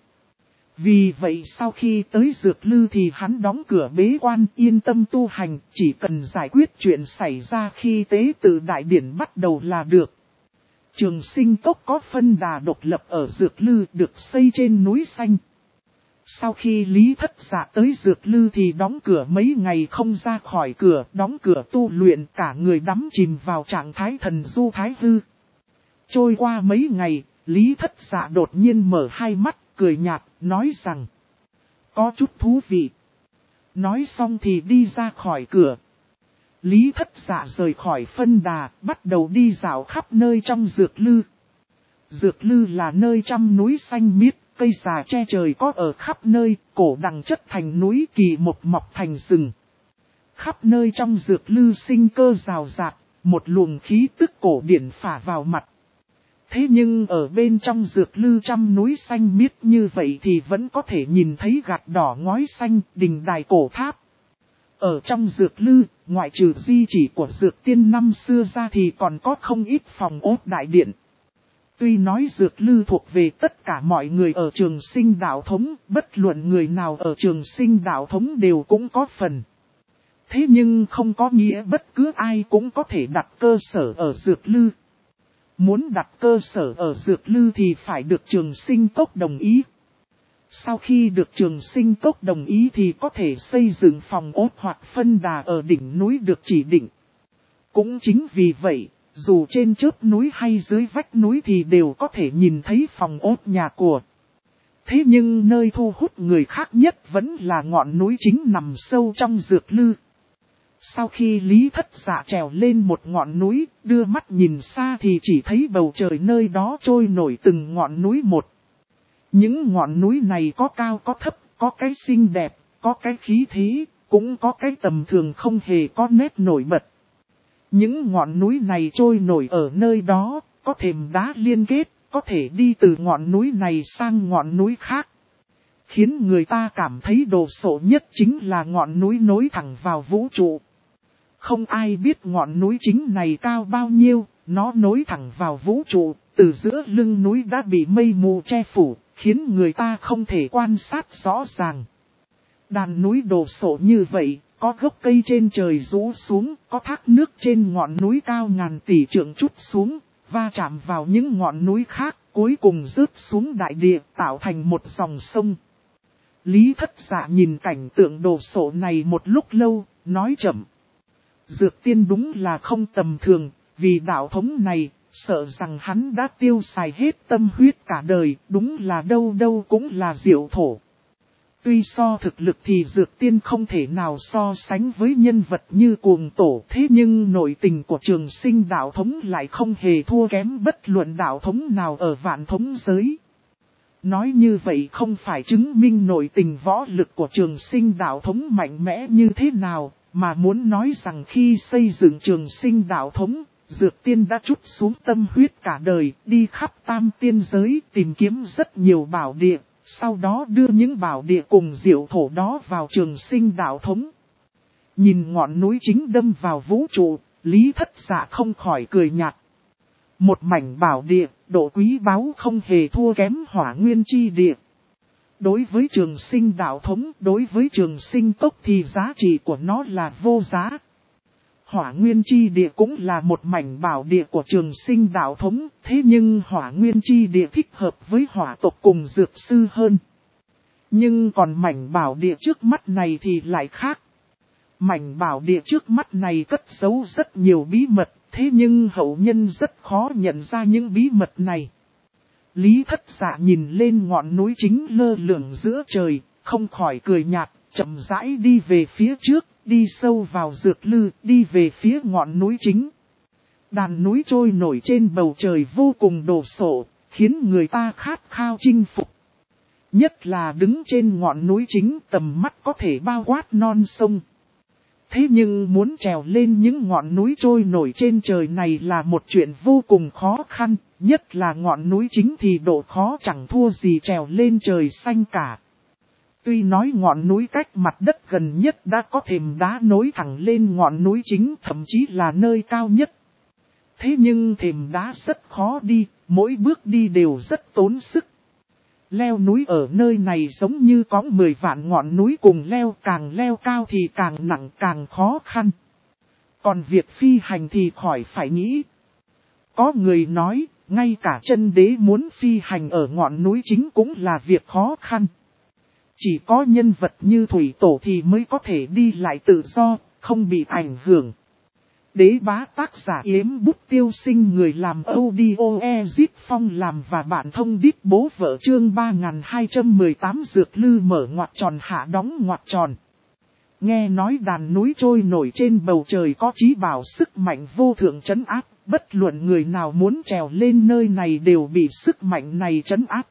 Vì vậy sau khi tới dược lư thì hắn đóng cửa bế quan yên tâm tu hành, chỉ cần giải quyết chuyện xảy ra khi tế tự đại điển bắt đầu là được. Trường Sinh cốc có phân đà độc lập ở dược lư được xây trên núi xanh. Sau khi Lý Thất Dạ tới dược lư thì đóng cửa mấy ngày không ra khỏi cửa, đóng cửa tu luyện, cả người đắm chìm vào trạng thái thần du thái hư. Trôi qua mấy ngày, Lý Thất Dạ đột nhiên mở hai mắt, cười nhạt, nói rằng có chút thú vị. Nói xong thì đi ra khỏi cửa. Lý Thất Dạ rời khỏi phân đà, bắt đầu đi dạo khắp nơi trong dược lư. Dược lư là nơi trăm núi xanh miết, cây già che trời có ở khắp nơi, cổ đằng chất thành núi, kỳ một mọc thành rừng. Khắp nơi trong dược lư sinh cơ rào rạt, một luồng khí tức cổ điển phả vào mặt. Thế nhưng ở bên trong dược lư trăm núi xanh miết như vậy thì vẫn có thể nhìn thấy gạch đỏ ngói xanh, đình đài cổ tháp. Ở trong dược lư, ngoại trừ di chỉ của dược tiên năm xưa ra thì còn có không ít phòng ốt đại điện. Tuy nói dược lư thuộc về tất cả mọi người ở Trường Sinh đạo thống, bất luận người nào ở Trường Sinh đạo thống đều cũng có phần. Thế nhưng không có nghĩa bất cứ ai cũng có thể đặt cơ sở ở Dược Lư. Muốn đặt cơ sở ở Dược Lư thì phải được Trường Sinh Cốc đồng ý. Sau khi được Trường Sinh Cốc đồng ý thì có thể xây dựng phòng ốt hoặc phân đà ở đỉnh núi được chỉ định. Cũng chính vì vậy, dù trên chớp núi hay dưới vách núi thì đều có thể nhìn thấy phòng ốt nhà của. Thế nhưng nơi thu hút người khác nhất vẫn là ngọn núi chính nằm sâu trong Dược Lư. Sau khi Lý Thất Dạ trèo lên một ngọn núi, đưa mắt nhìn xa thì chỉ thấy bầu trời nơi đó trôi nổi từng ngọn núi một. Những ngọn núi này có cao có thấp, có cái xinh đẹp, có cái khí thế, cũng có cái tầm thường không hề có nét nổi bật. Những ngọn núi này trôi nổi ở nơi đó, có thềm đá liên kết, có thể đi từ ngọn núi này sang ngọn núi khác. Khiến người ta cảm thấy đồ sộ nhất chính là ngọn núi nối thẳng vào vũ trụ. Không ai biết ngọn núi chính này cao bao nhiêu, nó nối thẳng vào vũ trụ, từ giữa lưng núi đã bị mây mù che phủ, khiến người ta không thể quan sát rõ ràng. Đàn núi đồ sộ như vậy, có gốc cây trên trời rũ xuống, có thác nước trên ngọn núi cao ngàn tỷ trượng trút xuống, va chạm vào những ngọn núi khác, cuối cùng rớt xuống đại địa tạo thành một dòng sông. Lý Thất Dạ nhìn cảnh tượng đồ sộ này một lúc lâu, nói chậm. Dược Tiên đúng là không tầm thường, vì đạo thống này, sợ rằng hắn đã tiêu xài hết tâm huyết cả đời, đúng là đâu đâu cũng là diệu thổ. Tuy so thực lực thì Dược Tiên không thể nào so sánh với nhân vật như Cuồng Tổ, thế nhưng nội tình của Trường Sinh đạo thống lại không hề thua kém bất luận đạo thống nào ở vạn thống giới. Nói như vậy không phải chứng minh nội tình võ lực của Trường Sinh đạo thống mạnh mẽ như thế nào, mà muốn nói rằng khi xây dựng Trường Sinh đạo thống, Dược Tiên đã trút xuống tâm huyết cả đời, đi khắp tam tiên giới tìm kiếm rất nhiều bảo địa, sau đó đưa những bảo địa cùng diệu thổ đó vào Trường Sinh đạo thống. Nhìn ngọn núi chính đâm vào vũ trụ, Lý Thất Dạ không khỏi cười nhạt. Một mảnh bảo địa, độ quý báu không hề thua kém Hỏa Nguyên Chi Địa. Đối với Trường Sinh đạo thống, đối với Trường Sinh Cốc thì giá trị của nó là vô giá. Hỏa Nguyên Chi Địa cũng là một mảnh bảo địa của Trường Sinh đạo thống, thế nhưng Hỏa Nguyên Chi Địa thích hợp với hỏa tộc cùng dược sư hơn. Nhưng còn mảnh bảo địa trước mắt này thì lại khác. Mảnh bảo địa trước mắt này cất giấu rất nhiều bí mật, thế nhưng hậu nhân rất khó nhận ra những bí mật này. Lý Thất Dạ nhìn lên ngọn núi chính lơ lửng giữa trời, không khỏi cười nhạt, chậm rãi đi về phía trước, đi sâu vào Dược Lư, đi về phía ngọn núi chính. Đàn núi trôi nổi trên bầu trời vô cùng đồ sộ, khiến người ta khát khao chinh phục. Nhất là đứng trên ngọn núi chính, tầm mắt có thể bao quát non sông. Thế nhưng muốn trèo lên những ngọn núi trôi nổi trên trời này là một chuyện vô cùng khó khăn, nhất là ngọn núi chính thì độ khó chẳng thua gì trèo lên trời xanh cả. Tuy nói ngọn núi cách mặt đất gần nhất đã có thềm đá nối thẳng lên ngọn núi chính, thậm chí là nơi cao nhất. Thế nhưng thềm đá rất khó đi, mỗi bước đi đều rất tốn sức. Leo núi ở nơi này giống như có 10 vạn ngọn núi cùng leo cao thì càng nặng càng khó khăn. Còn việc phi hành thì khỏi phải nghĩ. Có người nói, ngay cả chân đế muốn phi hành ở ngọn núi chính cũng là việc khó khăn. Chỉ có nhân vật như Thủy Tổ thì mới có thể đi lại tự do, không bị ảnh hưởng. Đế bá tác giả Yếm Bút Tiêu Sinh, người làm audio Ezit Phong làm và bạn thông đít bố vợ, chương 3218 Dược Lư mở ngoặc tròn hạ đóng ngoặc tròn. Nghe nói đàn núi trôi nổi trên bầu trời có chí bảo sức mạnh vô thượng trấn áp, bất luận người nào muốn trèo lên nơi này đều bị sức mạnh này trấn áp.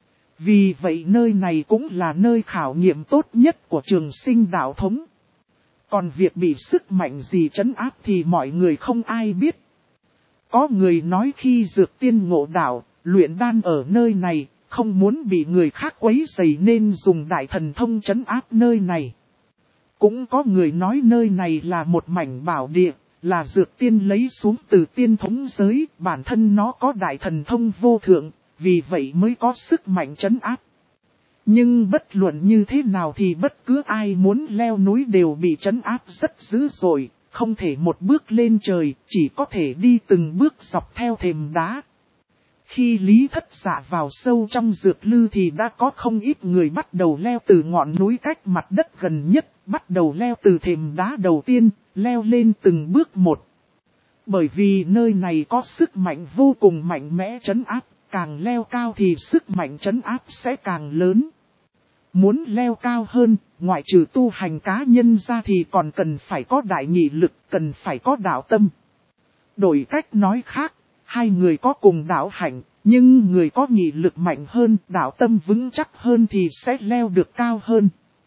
Vì vậy nơi này cũng là nơi khảo nghiệm tốt nhất của Trường Sinh đạo thống. Còn việc bị sức mạnh gì trấn áp thì mọi người không ai biết. Có người nói khi Dược Tiên ngộ đạo, luyện đan ở nơi này, không muốn bị người khác quấy rầy nên dùng đại thần thông trấn áp nơi này. Cũng có người nói nơi này là một mảnh bảo địa, là Dược Tiên lấy xuống từ tiên thống giới, bản thân nó có đại thần thông vô thượng, vì vậy mới có sức mạnh trấn áp. Nhưng bất luận như thế nào thì bất cứ ai muốn leo núi đều bị trấn áp rất dữ dội, không thể một bước lên trời, chỉ có thể đi từng bước dọc theo thềm đá. Khi Lý Thất Dạ vào sâu trong dược lư thì đã có không ít người bắt đầu leo từ ngọn núi cách mặt đất gần nhất, bắt đầu leo từ thềm đá đầu tiên, leo lên từng bước một. Bởi vì nơi này có sức mạnh vô cùng mạnh mẽ trấn áp, càng leo cao thì sức mạnh trấn áp sẽ càng lớn. Muốn leo cao hơn, ngoại trừ tu hành cá nhân ra thì còn cần phải có đại nghị lực, cần phải có đạo tâm. Đổi cách nói khác, hai người có cùng đạo hạnh, nhưng người có nghị lực mạnh hơn, đạo tâm vững chắc hơn thì sẽ leo được cao hơn.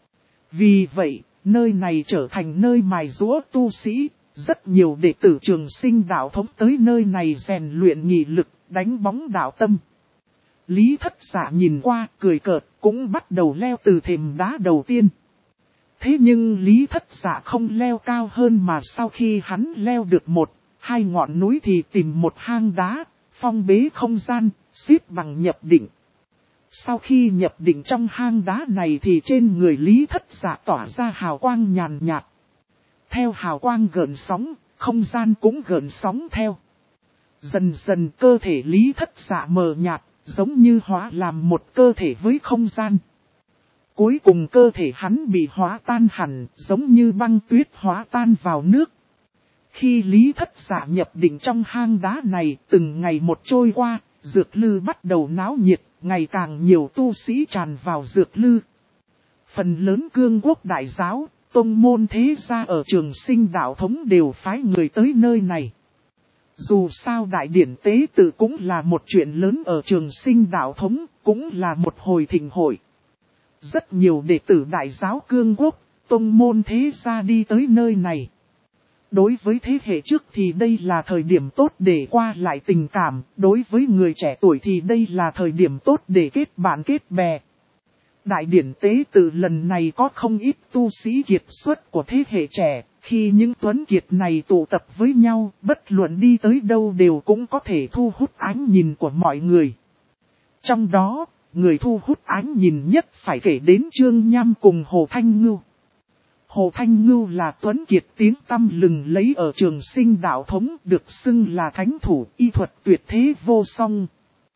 Vì vậy, nơi này trở thành nơi mài giũa tu sĩ, rất nhiều đệ tử Trường Sinh đạo thống tới nơi này rèn luyện nghị lực, đánh bóng đạo tâm. Lý Thất Dạ nhìn qua, cười cợt, cũng bắt đầu leo từ thềm đá đầu tiên. Thế nhưng Lý Thất Dạ không leo cao hơn mà sau khi hắn leo được hai ngọn núi thì tìm một hang đá, phong bế không gian, xếp bằng nhập định. Sau khi nhập định trong hang đá này thì trên người Lý Thất Dạ tỏa ra hào quang nhàn nhạt. Theo hào quang gợn sóng, không gian cũng gợn sóng theo. Dần dần cơ thể Lý Thất Dạ mờ nhạt, giống như hóa làm một cơ thể với không gian. Cuối cùng cơ thể hắn bị hóa tan hẳn, giống như băng tuyết hóa tan vào nước. Khi Lý Thất Dạ nhập định trong hang đá này, từng ngày một trôi qua, dược lư bắt đầu náo nhiệt, ngày càng nhiều tu sĩ tràn vào dược lư. Phần lớn cương quốc đại giáo, tông môn thế gia ở Trường Sinh đạo thống đều phái người tới nơi này. Dù sao đại điển tế tự cũng là một chuyện lớn ở Trường Sinh đạo thống, cũng là một hồi thịnh hội. Rất nhiều đệ tử đại giáo cương quốc, tông môn thế gia đi tới nơi này. Đối với thế hệ trước thì đây là thời điểm tốt để qua lại tình cảm, đối với người trẻ tuổi thì đây là thời điểm tốt để kết bạn kết bè. Đại điển tế tự lần này có không ít tu sĩ kiệt xuất của thế hệ trẻ, khi những tuấn kiệt này tụ tập với nhau, bất luận đi tới đâu đều cũng có thể thu hút ánh nhìn của mọi người. Trong đó, người thu hút ánh nhìn nhất phải kể đến Trương Nham cùng Hồ Thanh Ngưu. Hồ Thanh Ngưu là tuấn kiệt tiếng tăm lừng lấy ở Trường Sinh đạo thống, được xưng là thánh thủ y thuật tuyệt thế vô song.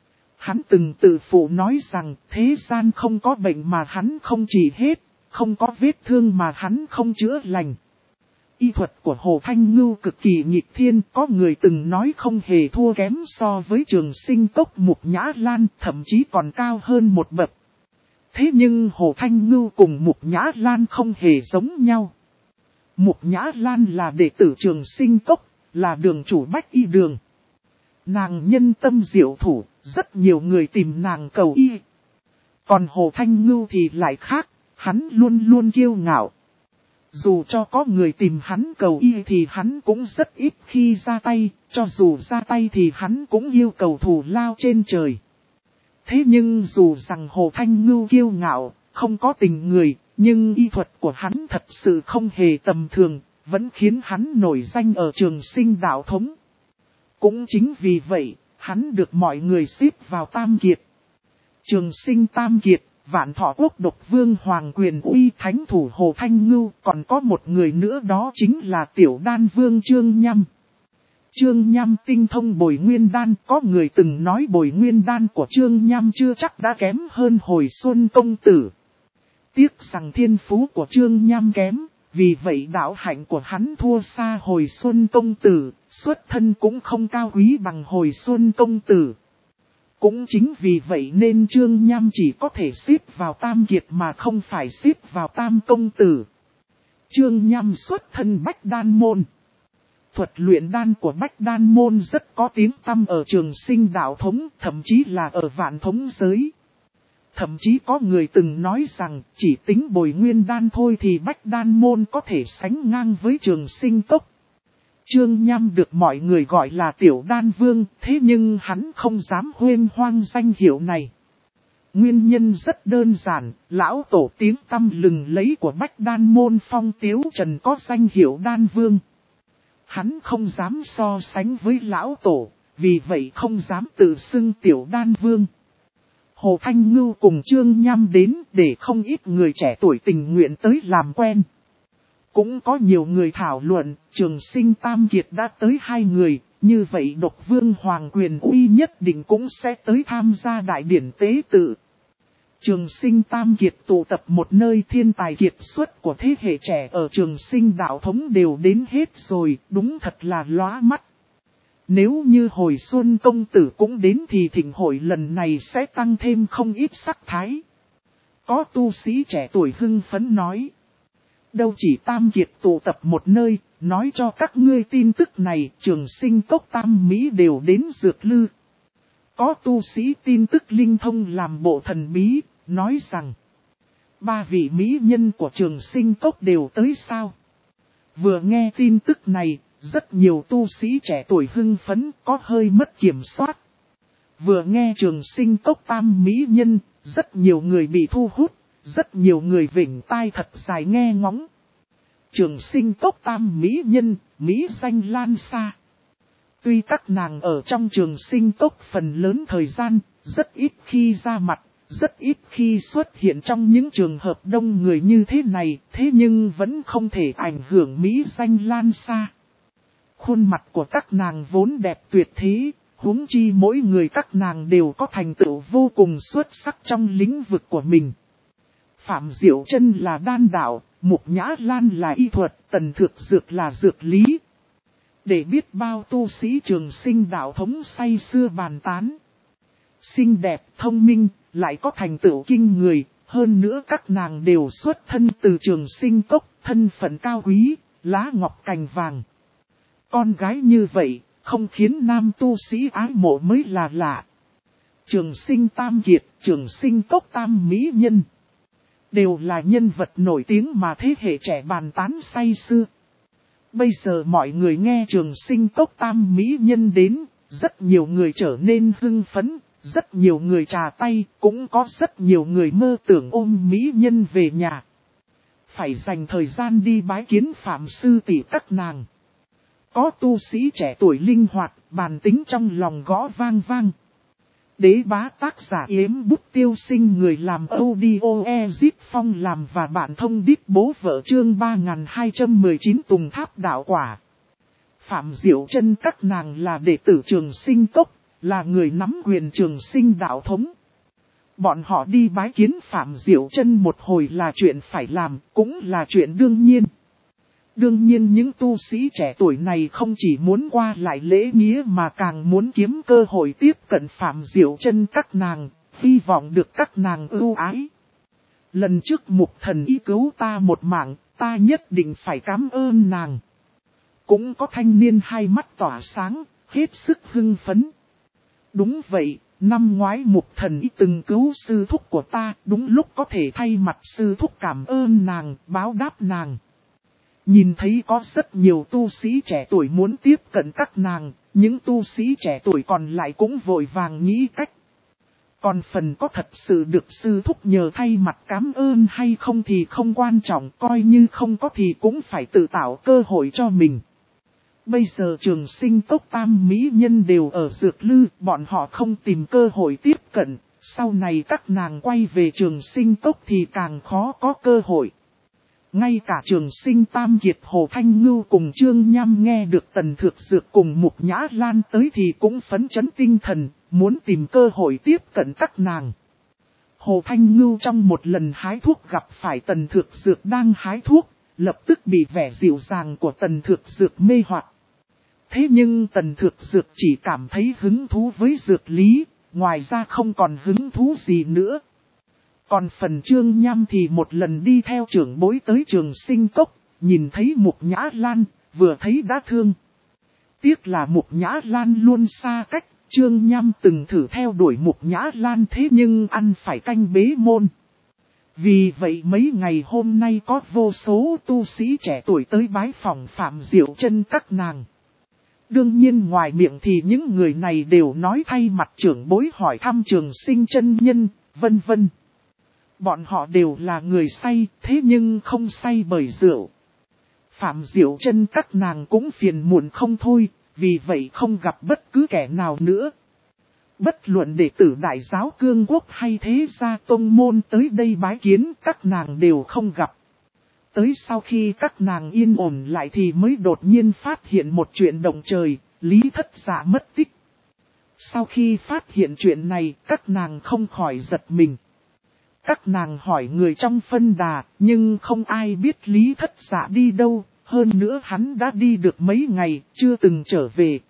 Hắn từng tự phụ nói rằng thế gian không có bệnh mà hắn không trị hết, không có vết thương mà hắn không chữa lành. Y thuật của Hồ Thanh Ngưu cực kỳ nghịch thiên, có người từng nói không hề thua kém so với Trường Sinh cốc Mục Nhã Lan, thậm chí còn cao hơn một bậc. Thế nhưng Hồ Thanh Ngưu cùng Mục Nhã Lan không hề giống nhau. Mục Nhã Lan là đệ tử Trường Sinh cốc, là đường chủ Bách Y Đường. Nàng nhân tâm diệu thủ, rất nhiều người tìm nàng cầu y. Còn Hồ Thanh Ngưu thì lại khác, hắn luôn luôn kiêu ngạo. Dù cho có người tìm hắn cầu y thì hắn cũng rất ít khi ra tay, cho dù ra tay thì hắn cũng yêu cầu thù lao trên trời. Thế nhưng dù rằng Hồ Thanh Ngưu kiêu ngạo, không có tình người, nhưng y thuật của hắn thật sự không hề tầm thường, vẫn khiến hắn nổi danh ở Trường Sinh đạo thống. Cũng chính vì vậy, hắn được mọi người xếp vào tam kiệt. Trường Sinh tam kiệt, Vạn Thọ Quốc Độc Vương Hoàng Quyền Uy thánh thủ Hồ Thanh Ngưu, còn có một người nữa đó chính là Tiểu Đan Vương Trương Nham. Trương Nham tinh thông Bồi Nguyên Đan, có người từng nói Bồi Nguyên Đan của Trương Nham chưa chắc đã kém hơn Hồi Xuân Công Tử. Tiếc rằng thiên phú của Trương Nham kém, vì vậy đạo hạnh của hắn thua xa Hồi Xuân Công Tử, xuất thân cũng không cao quý bằng Hồi Xuân Công Tử. Cũng chính vì vậy nên Trương Nham chỉ có thể xếp vào tam kiệt mà không phải xếp vào tam công tử. Trương Nham xuất thân Bách Đan Môn. Thuật luyện đan của Bách Đan Môn rất có tiếng tăm ở Trường Sinh đạo thống, thậm chí là ở Vạn thống giới. Thậm chí có người từng nói rằng chỉ tính Bồi Nguyên Đan thôi thì Bách Đan Môn có thể sánh ngang với Trường Sinh cốc. Trương Nham được mọi người gọi là Tiểu Đan Vương, thế nhưng hắn không dám huênh hoang danh hiệu này. Nguyên nhân rất đơn giản, lão tổ tiếng tăm lừng lấy của Bách Đan Môn Phong Tiếu Trần có danh hiệu Đan Vương. Hắn không dám so sánh với lão tổ, vì vậy không dám tự xưng Tiểu Đan Vương. Hồ Thanh Ngưu cùng Trương Nham đến để không ít người trẻ tuổi tình nguyện tới làm quen. Cũng có nhiều người thảo luận, Trường Sinh Tam Kiệt đã tới 2 người, như vậy Độc Vương Hoàng Quyền Uy nhất định cũng sẽ tới tham gia đại điển tế tự. Trường Sinh Tam Kiệt tụ tập một nơi, thiên tài kiệt xuất của thế hệ trẻ ở Trường Sinh đạo thống đều đến hết rồi, đúng thật là lóa mắt. Nếu như hồi xuân công tử cũng đến thì thịnh hội lần này sẽ tăng thêm không ít sắc thái. Có tu sĩ trẻ tuổi hưng phấn nói. Đâu chỉ Tam Kiệt tụ tập một nơi, nói cho các ngươi tin tức này, Trường Sinh cốc Tam Mỹ đều đến Dược Lư. Có tu sĩ tin tức linh thông làm bộ thần bí, nói rằng 3 vị mỹ nhân của Trường Sinh cốc đều tới sao. Vừa nghe tin tức này, rất nhiều tu sĩ trẻ tuổi hưng phấn, có hơi mất kiểm soát. Vừa nghe Trường Sinh cốc Tam mỹ nhân, rất nhiều người bị thu hút, rất nhiều người vểnh tai thật dài nghe ngóng. Trường Sinh cốc Tam mỹ nhân, mỹ danh lan xa. Tuy các nàng ở trong Trường Sinh cốc phần lớn thời gian, rất ít khi ra mặt, rất ít khi xuất hiện trong những trường hợp đông người như thế này, thế nhưng vẫn không thể ảnh hưởng mỹ danh lan xa. Khuôn mặt của các nàng vốn đẹp tuyệt thế, huống chi mỗi người các nàng đều có thành tựu vô cùng xuất sắc trong lĩnh vực của mình. Phạm Diệu Chân là đan đạo, Mục Nhã Lan là y thuật, Tần Thược Dược là dược lý. Để biết bao tu sĩ Trường Sinh đạo thống say xưa bàn tán. Xinh đẹp, thông minh, lại có thành tựu kinh người, hơn nữa các nàng đều xuất thân từ Trường Sinh cốc, thân phận cao quý, lá ngọc cành vàng. Con gái như vậy, không khiến nam tu sĩ ái mộ mới là lạ. Trường Sinh Tam Kiệt, Trường Sinh cốc Tam mỹ nhân, đều là nhân vật nổi tiếng mà thế hệ trẻ bàn tán say xưa. Bây giờ mọi người nghe Trường Sinh cốc Tam mỹ nhân đến, rất nhiều người trở nên hưng phấn, rất nhiều người trà tay, cũng có rất nhiều người mơ tưởng ôm mỹ nhân về nhà. Phải dành thời gian đi bái kiến Phạm sư tỷ các nàng. Có tu sĩ trẻ tuổi linh hoạt, bàn tính trong lòng gõ vang vang. Đế bá tác giả Yếm Bút Tiêu Sinh, người làm audio Ezip Phong làm và bản thông đít bố vợ, chương 3219 Tùng Tháp đạo quả. Phạm Diệu Chân các nàng là đệ tử Trường Sinh cốc, là người nắm quyền Trường Sinh đạo thống. Bọn họ đi bái kiến Phạm Diệu Chân một hồi là chuyện phải làm, cũng là chuyện đương nhiên. Đương nhiên những tu sĩ trẻ tuổi này không chỉ muốn qua lại lễ nghĩa mà càng muốn kiếm cơ hội tiếp cận Phạm Diệu Chân các nàng, hy vọng được các nàng ưu ái. Lần trước Mục Thần Y cứu ta một mạng, ta nhất định phải cảm ơn nàng. Cũng có thanh niên hai mắt tỏa sáng, hết sức hưng phấn. Đúng vậy, năm ngoái Mục Thần Y từng cứu sư thúc của ta, đúng lúc có thể thay mặt sư thúc cảm ơn nàng, báo đáp nàng. Nhìn thấy có rất nhiều tu sĩ trẻ tuổi muốn tiếp cận các nàng, những tu sĩ trẻ tuổi còn lại cũng vội vàng nghĩ cách. Còn phần có thật sự được sư thúc nhờ thay mặt cảm ơn hay không thì không quan trọng, coi như không có thì cũng phải tự tạo cơ hội cho mình. Bây giờ Trường Sinh cốc Tam mỹ nhân đều ở Dược Lư, bọn họ không tìm cơ hội tiếp cận, sau này các nàng quay về Trường Sinh cốc thì càng khó có cơ hội. Ngay cả Trường Sinh Tam Kiệt Hồ Thanh Ngưu cùng Trương Nham nghe được Tần Thược Dược cùng Mục Nhã Lan tới thì cũng phấn chấn tinh thần, muốn tìm cơ hội tiếp cận các nàng. Hồ Thanh Ngưu trong một lần hái thuốc gặp phải Tần Thược Dược đang hái thuốc, lập tức bị vẻ dịu dàng của Tần Thược Dược mê hoặc. Thế nhưng Tần Thược Dược chỉ cảm thấy hứng thú với dược lý, ngoài ra không còn hứng thú gì nữa. Còn phần Trương Nham thì một lần đi theo trưởng bối tới Trường Sinh cốc, nhìn thấy Mục Nhã Lan, vừa thấy đã thương. Tiếc là Mục Nhã Lan luôn xa cách, Trương Nham từng thử theo đuổi Mục Nhã Lan thế nhưng ăn phải canh bế môn. Vì vậy mấy ngày hôm nay có vô số tu sĩ trẻ tuổi tới bái phòng Phạm Diệu Chân các nàng. Đương nhiên ngoài miệng thì những người này đều nói thay mặt trưởng bối hỏi thăm Trường Sinh chân nhân, vân vân. Bọn họ đều là người say, thế nhưng không say bởi rượu. Phạm Diệu Chân các nàng cũng phiền muộn không thôi, vì vậy không gặp bất cứ kẻ nào nữa. Bất luận đệ tử Đại giáo Cương Quốc hay thế gia tông môn tới đây bái kiến, các nàng đều không gặp. Tới sau khi các nàng yên ổn lại thì mới đột nhiên phát hiện một chuyện động trời, Lý Thất Dạ mất tích. Sau khi phát hiện chuyện này, các nàng không khỏi giật mình. Các nàng hỏi người trong phân đà, nhưng không ai biết Lý Thất Dạ đi đâu, hơn nữa hắn đã đi được mấy ngày, chưa từng trở về.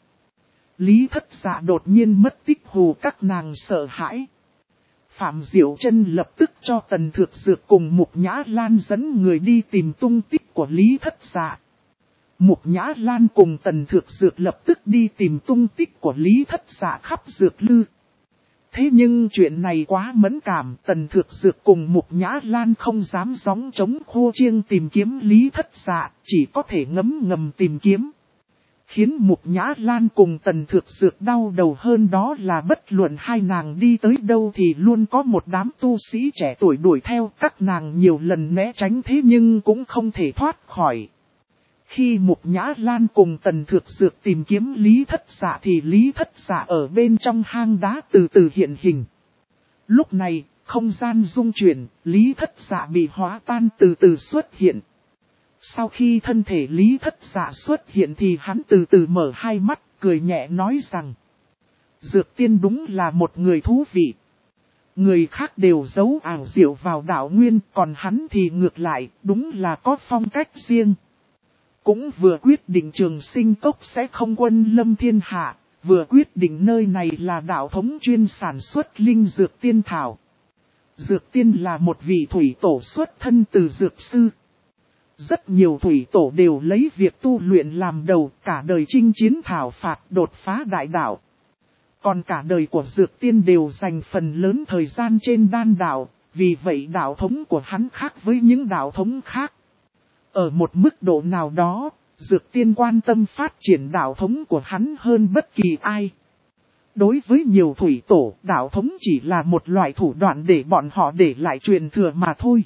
Lý Thất Dạ đột nhiên mất tích hù các nàng sợ hãi. Phạm Diệu Chân lập tức cho Tần Thược Dược cùng Mục Nhã Lan dẫn người đi tìm tung tích của Lý Thất Dạ. Mục Nhã Lan cùng Tần Thược Dược lập tức đi tìm tung tích của Lý Thất Dạ khắp Dược Lư. Thế nhưng chuyện này quá mẫn cảm, Tần Thược Dược cùng Mục Nhã Lan không dám gióng trống khô chiêng tìm kiếm Lý Thất Dạ, chỉ có thể ngấm ngầm tìm kiếm. Khiến Mục Nhã Lan cùng Tần Thược Dược đau đầu hơn đó là bất luận hai nàng đi tới đâu thì luôn có một đám tu sĩ trẻ tuổi đuổi theo, các nàng nhiều lần né tránh thế nhưng cũng không thể thoát khỏi. Khi Mục Nhã Lan cùng Tần Thược Dược tìm kiếm Lý Thất Dạ thì Lý Thất Dạ ở bên trong hang đá từ từ hiện hình. Lúc này, không gian rung chuyển, Lý Thất Dạ bị hóa tan từ từ xuất hiện. Sau khi thân thể Lý Thất Dạ xuất hiện thì hắn từ từ mở hai mắt, cười nhẹ nói rằng: Dược tiên đúng là một người thú vị. Người khác đều giấu ảo diệu vào đạo nguyên, còn hắn thì ngược lại, đúng là có phong cách riêng. Cũng vừa quyết định Trường Sinh Cốc sẽ không quân lâm thiên hạ, vừa quyết định nơi này là đạo thống chuyên sản xuất linh dược tiên thảo. Dược tiên là một vị thủy tổ xuất thân từ dược sư. Rất nhiều thủy tổ đều lấy việc tu luyện làm đầu, cả đời chinh chiến thảo phạt đột phá đại đạo. Còn cả đời của dược tiên đều dành phần lớn thời gian trên đan đạo, vì vậy đạo thống của hắn khác với những đạo thống khác. Ở một mức độ nào đó, dược tiên quan tâm phát triển đạo thống của hắn hơn bất kỳ ai. Đối với nhiều thủy tổ, đạo thống chỉ là một loại thủ đoạn để bọn họ để lại truyền thừa mà thôi.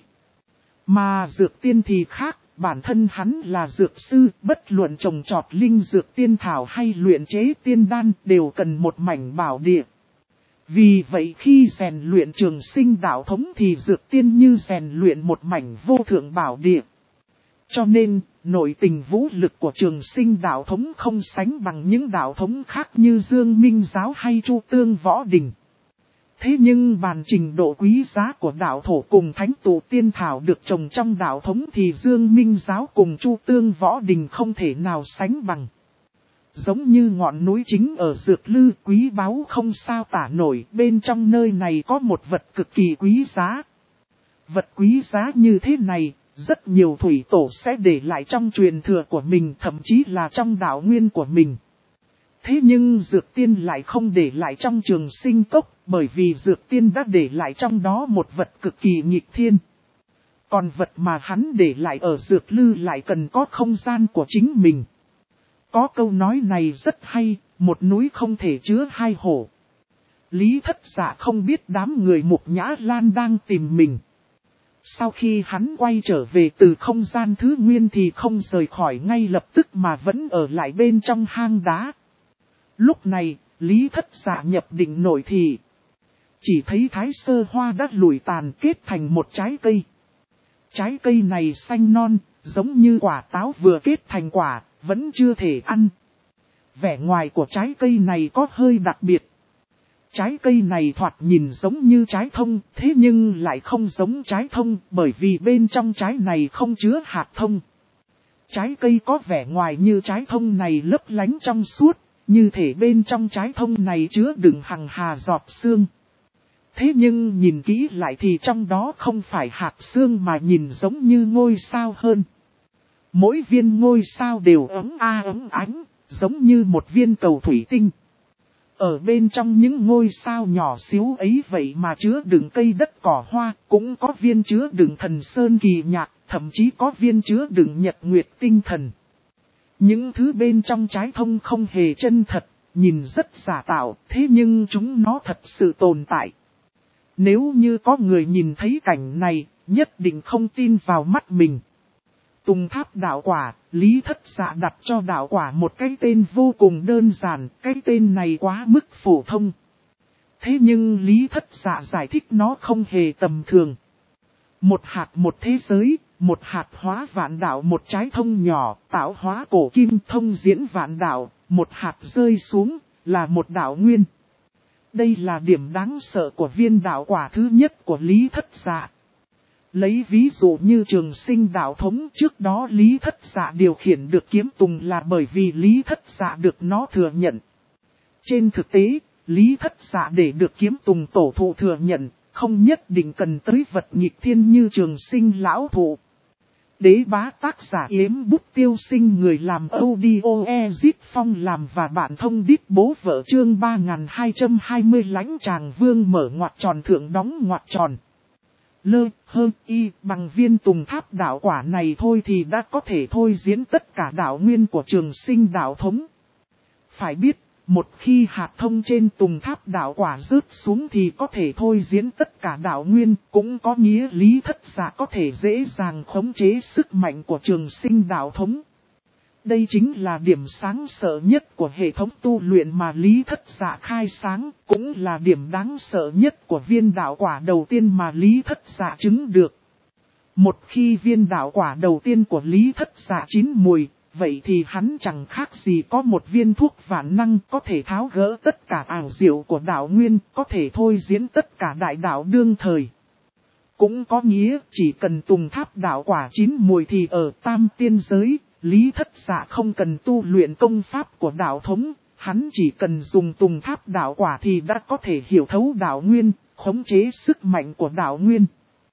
Mà dược tiên thì khác, bản thân hắn là dược sư, bất luận trồng trọt linh dược tiên thảo hay luyện chế tiên đan đều cần một mảnh bảo địa. Vì vậy khi rèn luyện trường sinh đạo thống thì dược tiên như rèn luyện một mảnh vô thượng bảo địa. Cho nên, nội tình vũ lực của trường sinh đạo thống không sánh bằng những đạo thống khác như Dương Minh Giáo hay Chu Tương Võ Đình. Thế nhưng bàn trình độ quý giá của đạo thổ cùng thánh tụ tiên thảo được trồng trong đạo thống thì Dương Minh Giáo cùng Chu Tương Võ Đình không thể nào sánh bằng. Giống như ngọn núi chính ở Dược Lư, quý báu không sao tả nổi, bên trong nơi này có một vật cực kỳ quý giá. Vật quý giá như thế này, rất nhiều thủy tổ sẽ để lại trong truyền thừa của mình, thậm chí là trong đạo nguyên của mình. Thế nhưng dược tiên lại không để lại trong Trường Sinh Cốc, bởi vì dược tiên đã để lại trong đó một vật cực kỳ nghịch thiên. Còn vật mà hắn để lại ở Dược Lư lại cần có không gian của chính mình. Có câu nói này rất hay, một núi không thể chứa hai hổ. Lý Thất Dạ không biết đám người Mục Nhã Lan đang tìm mình. Sau khi hắn quay trở về từ không gian thứ nguyên thì không rời khỏi ngay lập tức mà vẫn ở lại bên trong hang đá. Lúc này, Lý Thất Dạ nhập định nội thị. Chỉ thấy thái sơ hoa đã lùi tàn kết thành một trái cây. Trái cây này xanh non, giống như quả táo vừa kết thành quả, vẫn chưa thể ăn. Vẻ ngoài của trái cây này có hơi đặc biệt. Trái cây này thoạt nhìn giống như trái thông, thế nhưng lại không giống trái thông bởi vì bên trong trái này không chứa hạt thông. Trái cây có vẻ ngoài như trái thông này lấp lánh trong suốt, như thể bên trong trái thông này chứa đựng hằng hà giọt sương. Thế nhưng nhìn kỹ lại thì trong đó không phải hạt sương mà nhìn giống như ngôi sao hơn. Mỗi viên ngôi sao đều ấm ánh, giống như một viên cầu thủy tinh. Ở bên trong những ngôi sao nhỏ xíu ấy vậy mà chứa đựng cây đất cỏ hoa, cũng có viên chứa đựng thần sơn kỳ nhạc, thậm chí có viên chứa đựng nhật nguyệt tinh thần. Những thứ bên trong trái thông không hề chân thật, nhìn rất giả tạo, thế nhưng chúng nó thật sự tồn tại. Nếu như có người nhìn thấy cảnh này, nhất định không tin vào mắt mình. Tùng tháp đạo quả, Lý Thất Dạ đặt cho đạo quả một cái tên vô cùng đơn giản, cái tên này quá mức phổ thông. Thế nhưng Lý Thất Dạ giải thích nó không hề tầm thường. Một hạt một thế giới, một hạt hóa vạn đạo, một trái thông nhỏ, tạo hóa cổ kim thông diễn vạn đạo, một hạt rơi xuống, là một đạo nguyên. Đây là điểm đáng sợ của viên đạo quả thứ nhất của Lý Thất Dạ. Lấy ví dụ như Trường Sinh đạo thống, trước đó Lý Thất Dạ điều khiển được kiếm tùng là bởi vì Lý Thất Dạ được nó thừa nhận. Trên thực tế, Lý Thất Dạ để được kiếm tùng tổ thụ thừa nhận, không nhất định cần tới vật nghịch thiên như Trường Sinh lão thụ. Đế bá tác giả Yếm Bút Tiêu Sinh, người làm audio Ezit Phong làm và bạn thông đít bố vợ, chương 3220 lãnh tràng vương mở ngoặc tròn thượng đóng ngoặc tròn. Lơ, hơ, y, bằng viên tùng tháp đạo quả này thôi thì đã có thể thôi diễn tất cả đạo nguyên của Trường Sinh đạo thống. Phải biết, một khi hạt thông trên tùng tháp đạo quả rớt xuống thì có thể thôi diễn tất cả đạo nguyên, cũng có nghĩa Lý Thất Dạ có thể dễ dàng khống chế sức mạnh của Trường Sinh đạo thống. Đây chính là điểm sáng sợ nhất của hệ thống tu luyện mà Lý Thất Dạ khai sáng, cũng là điểm đáng sợ nhất của viên đạo quả đầu tiên mà Lý Thất Dạ chứng được. Một khi viên đạo quả đầu tiên của Lý Thất Dạ chín mùi, vậy thì hắn chẳng khác gì có một viên thuốc vạn năng có thể tháo gỡ tất cả ảo diệu của đạo nguyên, có thể thôi diễn tất cả đại đạo đương thời. Cũng có nghĩa chỉ cần tùng tháp đạo quả chín mùi thì ở tam tiên giới, Lý Thất Dạ không cần tu luyện công pháp của đạo thống, hắn chỉ cần dùng tùng tháp đạo quả thì đã có thể hiểu thấu đạo nguyên, khống chế sức mạnh của đạo nguyên.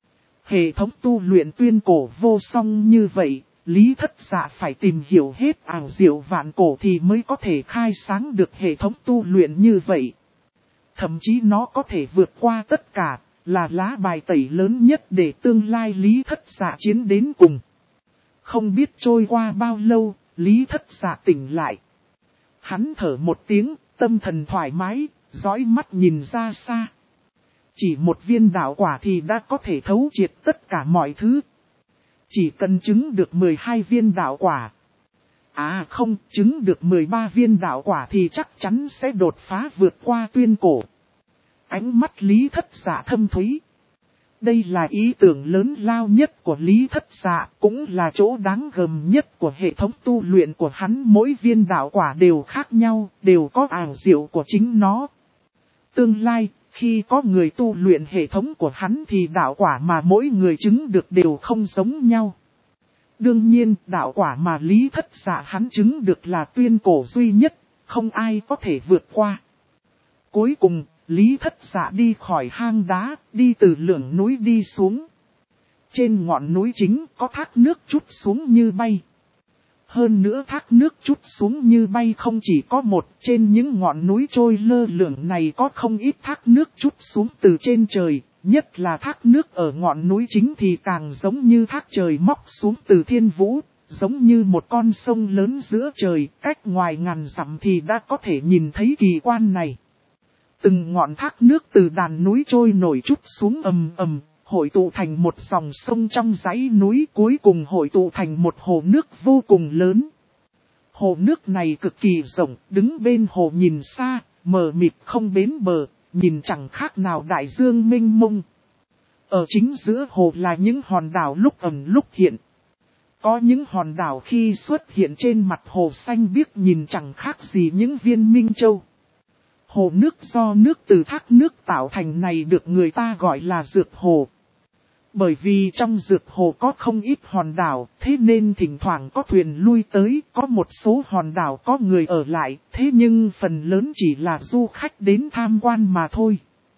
Hệ thống tu luyện tuyên cổ vô song như vậy, Lý Thất Dạ phải tìm hiểu hết ảo diệu vạn cổ thì mới có thể khai sáng được hệ thống tu luyện như vậy. Thậm chí nó có thể vượt qua tất cả, là lá bài tẩy lớn nhất để tương lai Lý Thất Dạ chiến đến cùng. Không biết trôi qua bao lâu, Lý Thất Dạ tỉnh lại. Hắn thở một tiếng, tâm thần thoải mái, dõi mắt nhìn ra xa. Chỉ một viên đạo quả thì đã có thể thấu triệt tất cả mọi thứ. Chỉ cần chứng được 12 viên đạo quả. À không, chứng được 13 viên đạo quả thì chắc chắn sẽ đột phá vượt qua tuyên cổ. Ánh mắt Lý Thất Dạ thâm thúy. Đây là ý tưởng lớn lao nhất của Lý Thất Dạ, cũng là chỗ đáng gờm nhất của hệ thống tu luyện của hắn. Mỗi viên đạo quả đều khác nhau, đều có ảo diệu của chính nó. Tương lai, khi có người tu luyện hệ thống của hắn thì đạo quả mà mỗi người chứng được đều không giống nhau. Đương nhiên, đạo quả mà Lý Thất Dạ hắn chứng được là tuyên cổ duy nhất, không ai có thể vượt qua. Cuối cùng, Lý Thất Dạ đi khỏi hang đá, đi từ lưỡng núi đi xuống. Trên ngọn núi chính có thác nước trút xuống như bay. Hơn nữa thác nước trút xuống như bay không chỉ có một, trên những ngọn núi trôi lơ lửng này có không ít thác nước trút xuống từ trên trời, nhất là thác nước ở ngọn núi chính thì càng giống như thác trời móc xuống từ thiên vũ, giống như một con sông lớn giữa trời, cách ngoài ngàn dặm thì đã có thể nhìn thấy kỳ quan này. Từng ngọn thác nước từ đàn núi trôi nổi trút xuống ầm ầm, hội tụ thành một dòng sông trong dãy núi, cuối cùng hội tụ thành một hồ nước vô cùng lớn. Hồ nước này cực kỳ rộng, đứng bên hồ nhìn xa, mờ mịt không bến bờ, nhìn chẳng khác nào đại dương mênh mông. Ở chính giữa hồ là những hòn đảo lúc ẩn lúc hiện. Có những hòn đảo khi xuất hiện trên mặt hồ xanh biếc nhìn chẳng khác gì những viên minh châu. Hồ nước do nước từ thác nước tạo thành này được người ta gọi là dược hồ. Bởi vì trong dược hồ có không ít hòn đảo, thế nên thỉnh thoảng có thuyền lui tới, có một số hòn đảo có người ở lại, thế nhưng phần lớn chỉ là du khách đến tham quan mà thôi.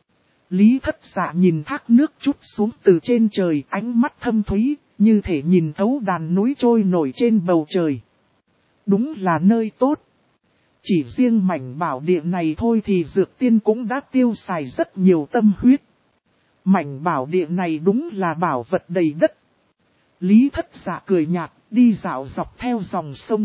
Lý Thất Dạ nhìn thác nước trút xuống từ trên trời, ánh mắt thâm thúy, như thể nhìn thấu đàn núi trôi nổi trên bầu trời. Đúng là nơi tốt. Chỉ riêng mảnh bảo địa này thôi thì Dược Tiên cũng đã tiêu xài rất nhiều tâm huyết. Mảnh bảo địa này đúng là bảo vật đầy đất. Lý Thất Dạ cười nhạt, đi dạo dọc theo dòng sông.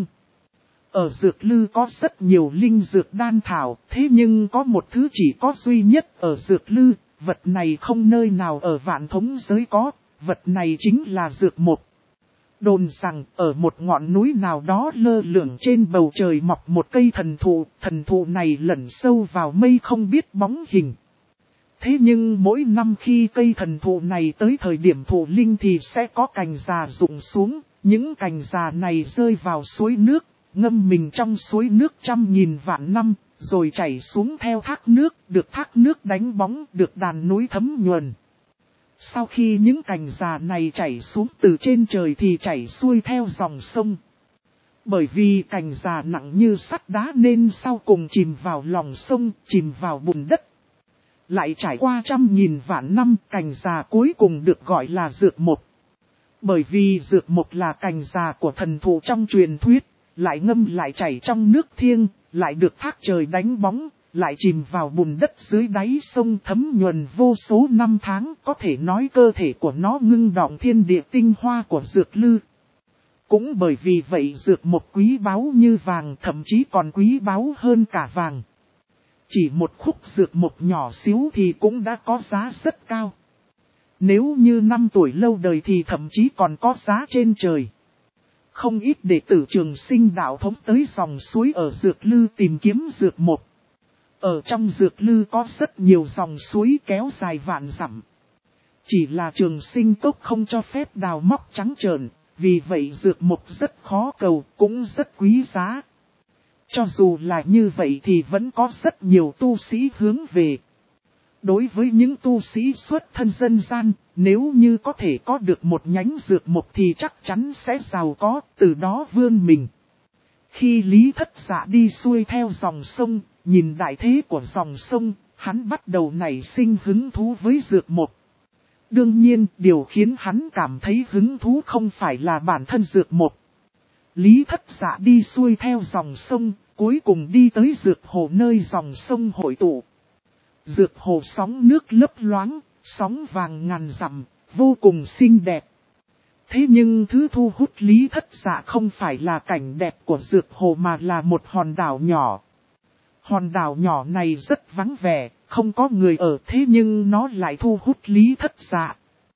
Ở Dược Lư có rất nhiều linh dược đan thảo, thế nhưng có một thứ chỉ có duy nhất ở Dược Lư, vật này không nơi nào ở Vạn Thống giới có, vật này chính là dược một. Đồn rằng ở một ngọn núi nào đó lơ lửng trên bầu trời mọc một cây thần thụ này lẩn sâu vào mây không biết bóng hình. Thế nhưng mỗi năm khi cây thần thụ này tới thời điểm thụ linh thì sẽ có cành già rụng xuống, những cành già này rơi vào suối nước, ngâm mình trong suối nước trăm nghìn vạn năm, rồi chảy xuống theo thác nước, được thác nước đánh bóng, được đàn núi thấm nhuần. Sau khi những cành già này chảy xuống từ trên trời thì chảy xuôi theo dòng sông. Bởi vì cành già nặng như sắt đá nên sau cùng chìm vào lòng sông, chìm vào bùn đất. Lại trải qua trăm nghìn vạn năm, cành già cuối cùng được gọi là dược mục. Bởi vì dược mục là cành già của thần thụ trong truyền thuyết, lại ngâm lại chảy trong nước thiêng, lại được thác trời đánh bóng, lại chìm vào bùn đất dưới đáy sông thấm nhuần vô số năm tháng, có thể nói cơ thể của nó ngưng đọng thiên địa tinh hoa của dược lư. Cũng bởi vì vậy dược mục quý báu như vàng, thậm chí còn quý báu hơn cả vàng. Chỉ một khúc dược mục nhỏ xíu thì cũng đã có giá rất cao. Nếu như 5 tuổi lâu đời thì thậm chí còn có giá trên trời. Không ít đệ tử Trường Sinh đạo thống tới dòng suối ở Dược Lư tìm kiếm dược mục. Ở trong Dược Lư có rất nhiều dòng suối kéo dài vạn dặm. Chỉ là Trường Sinh cốc không cho phép đào móc trắng trợn, vì vậy dược mục rất khó cầu, cũng rất quý giá. Cho dù là như vậy thì vẫn có rất nhiều tu sĩ hướng về. Đối với những tu sĩ xuất thân dân gian, nếu như có thể có được một nhánh dược mục thì chắc chắn sẽ giàu có, từ đó vươn mình. Khi Lý Thất Dạ đi xuôi theo dòng sông, nhìn đại thế của dòng sông, hắn bắt đầu nảy sinh hứng thú với dược mục. Đương nhiên, điều khiến hắn cảm thấy hứng thú không phải là bản thân dược mục. Lý Thất Dạ đi xuôi theo dòng sông, cuối cùng đi tới dược hồ nơi dòng sông hội tụ. Dược hồ sóng nước lấp loáng, sóng vàng ngàn dặm, vô cùng xinh đẹp. Thế nhưng thứ thu hút Lý Thất Dạ không phải là cảnh đẹp của dược hồ mà là một hòn đảo nhỏ. Hòn đảo nhỏ này rất vắng vẻ, không có người ở, thế nhưng nó lại thu hút Lý Thất Dạ.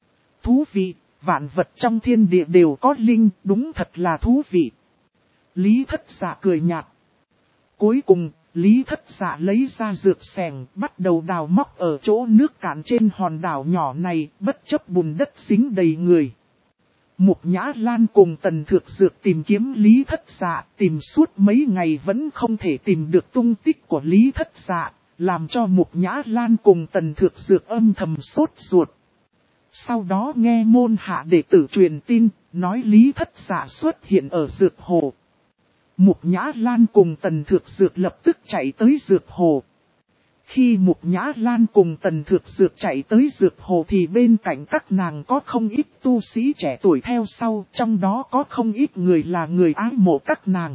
Thú vị, vạn vật trong thiên địa đều có linh, đúng thật là thú vị. Lý Thất Dạ cười nhạt. Cuối cùng, Lý Thất Dạ lấy ra dược xẻng, bắt đầu đào móc ở chỗ nước cạn trên hòn đảo nhỏ này, bất chấp bùn đất dính đầy người. Mục Nhã Lan cùng Tần Thược Dược tìm kiếm Lý Thất Dạ, tìm suốt mấy ngày vẫn không thể tìm được tung tích của Lý Thất Dạ, làm cho Mục Nhã Lan cùng Tần Thược Dược âm thầm sốt ruột. Sau đó nghe môn hạ đệ tử truyền tin, nói Lý Thất Dạ xuất hiện ở dược hồ. Mục Nhã Lan cùng Tần Thược Dược lập tức chạy tới dược hồ. Khi Mục Nhã Lan cùng Tần Thược Dược chạy tới dược hồ thì bên cạnh các nàng có không ít tu sĩ trẻ tuổi theo sau, trong đó có không ít người là người ái mộ các nàng.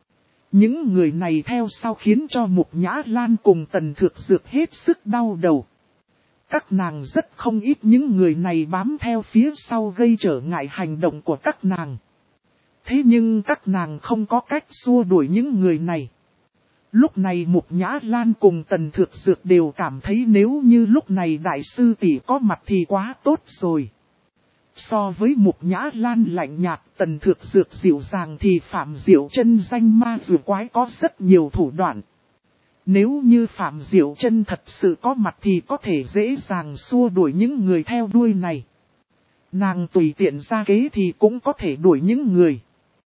Những người này theo sau khiến cho Mục Nhã Lan cùng Tần Thược Dược hết sức đau đầu. Các nàng rất không ít những người này bám theo phía sau gây trở ngại hành động của các nàng. Thế nhưng các nàng không có cách xua đuổi những người này. Lúc này Mục Nhã Lan cùng Tần Thược Dược đều cảm thấy nếu như lúc này đại sư tỷ có mặt thì quá tốt rồi. So với Mục Nhã Lan lạnh nhạt, Tần Thược Dược dịu dàng thì Phạm Diệu Chân danh ma rùa quái có rất nhiều thủ đoạn. Nếu như Phạm Diệu Chân thật sự có mặt thì có thể dễ dàng xua đuổi những người theo đuôi này. Nàng tùy tiện ra kế thì cũng có thể đuổi những người.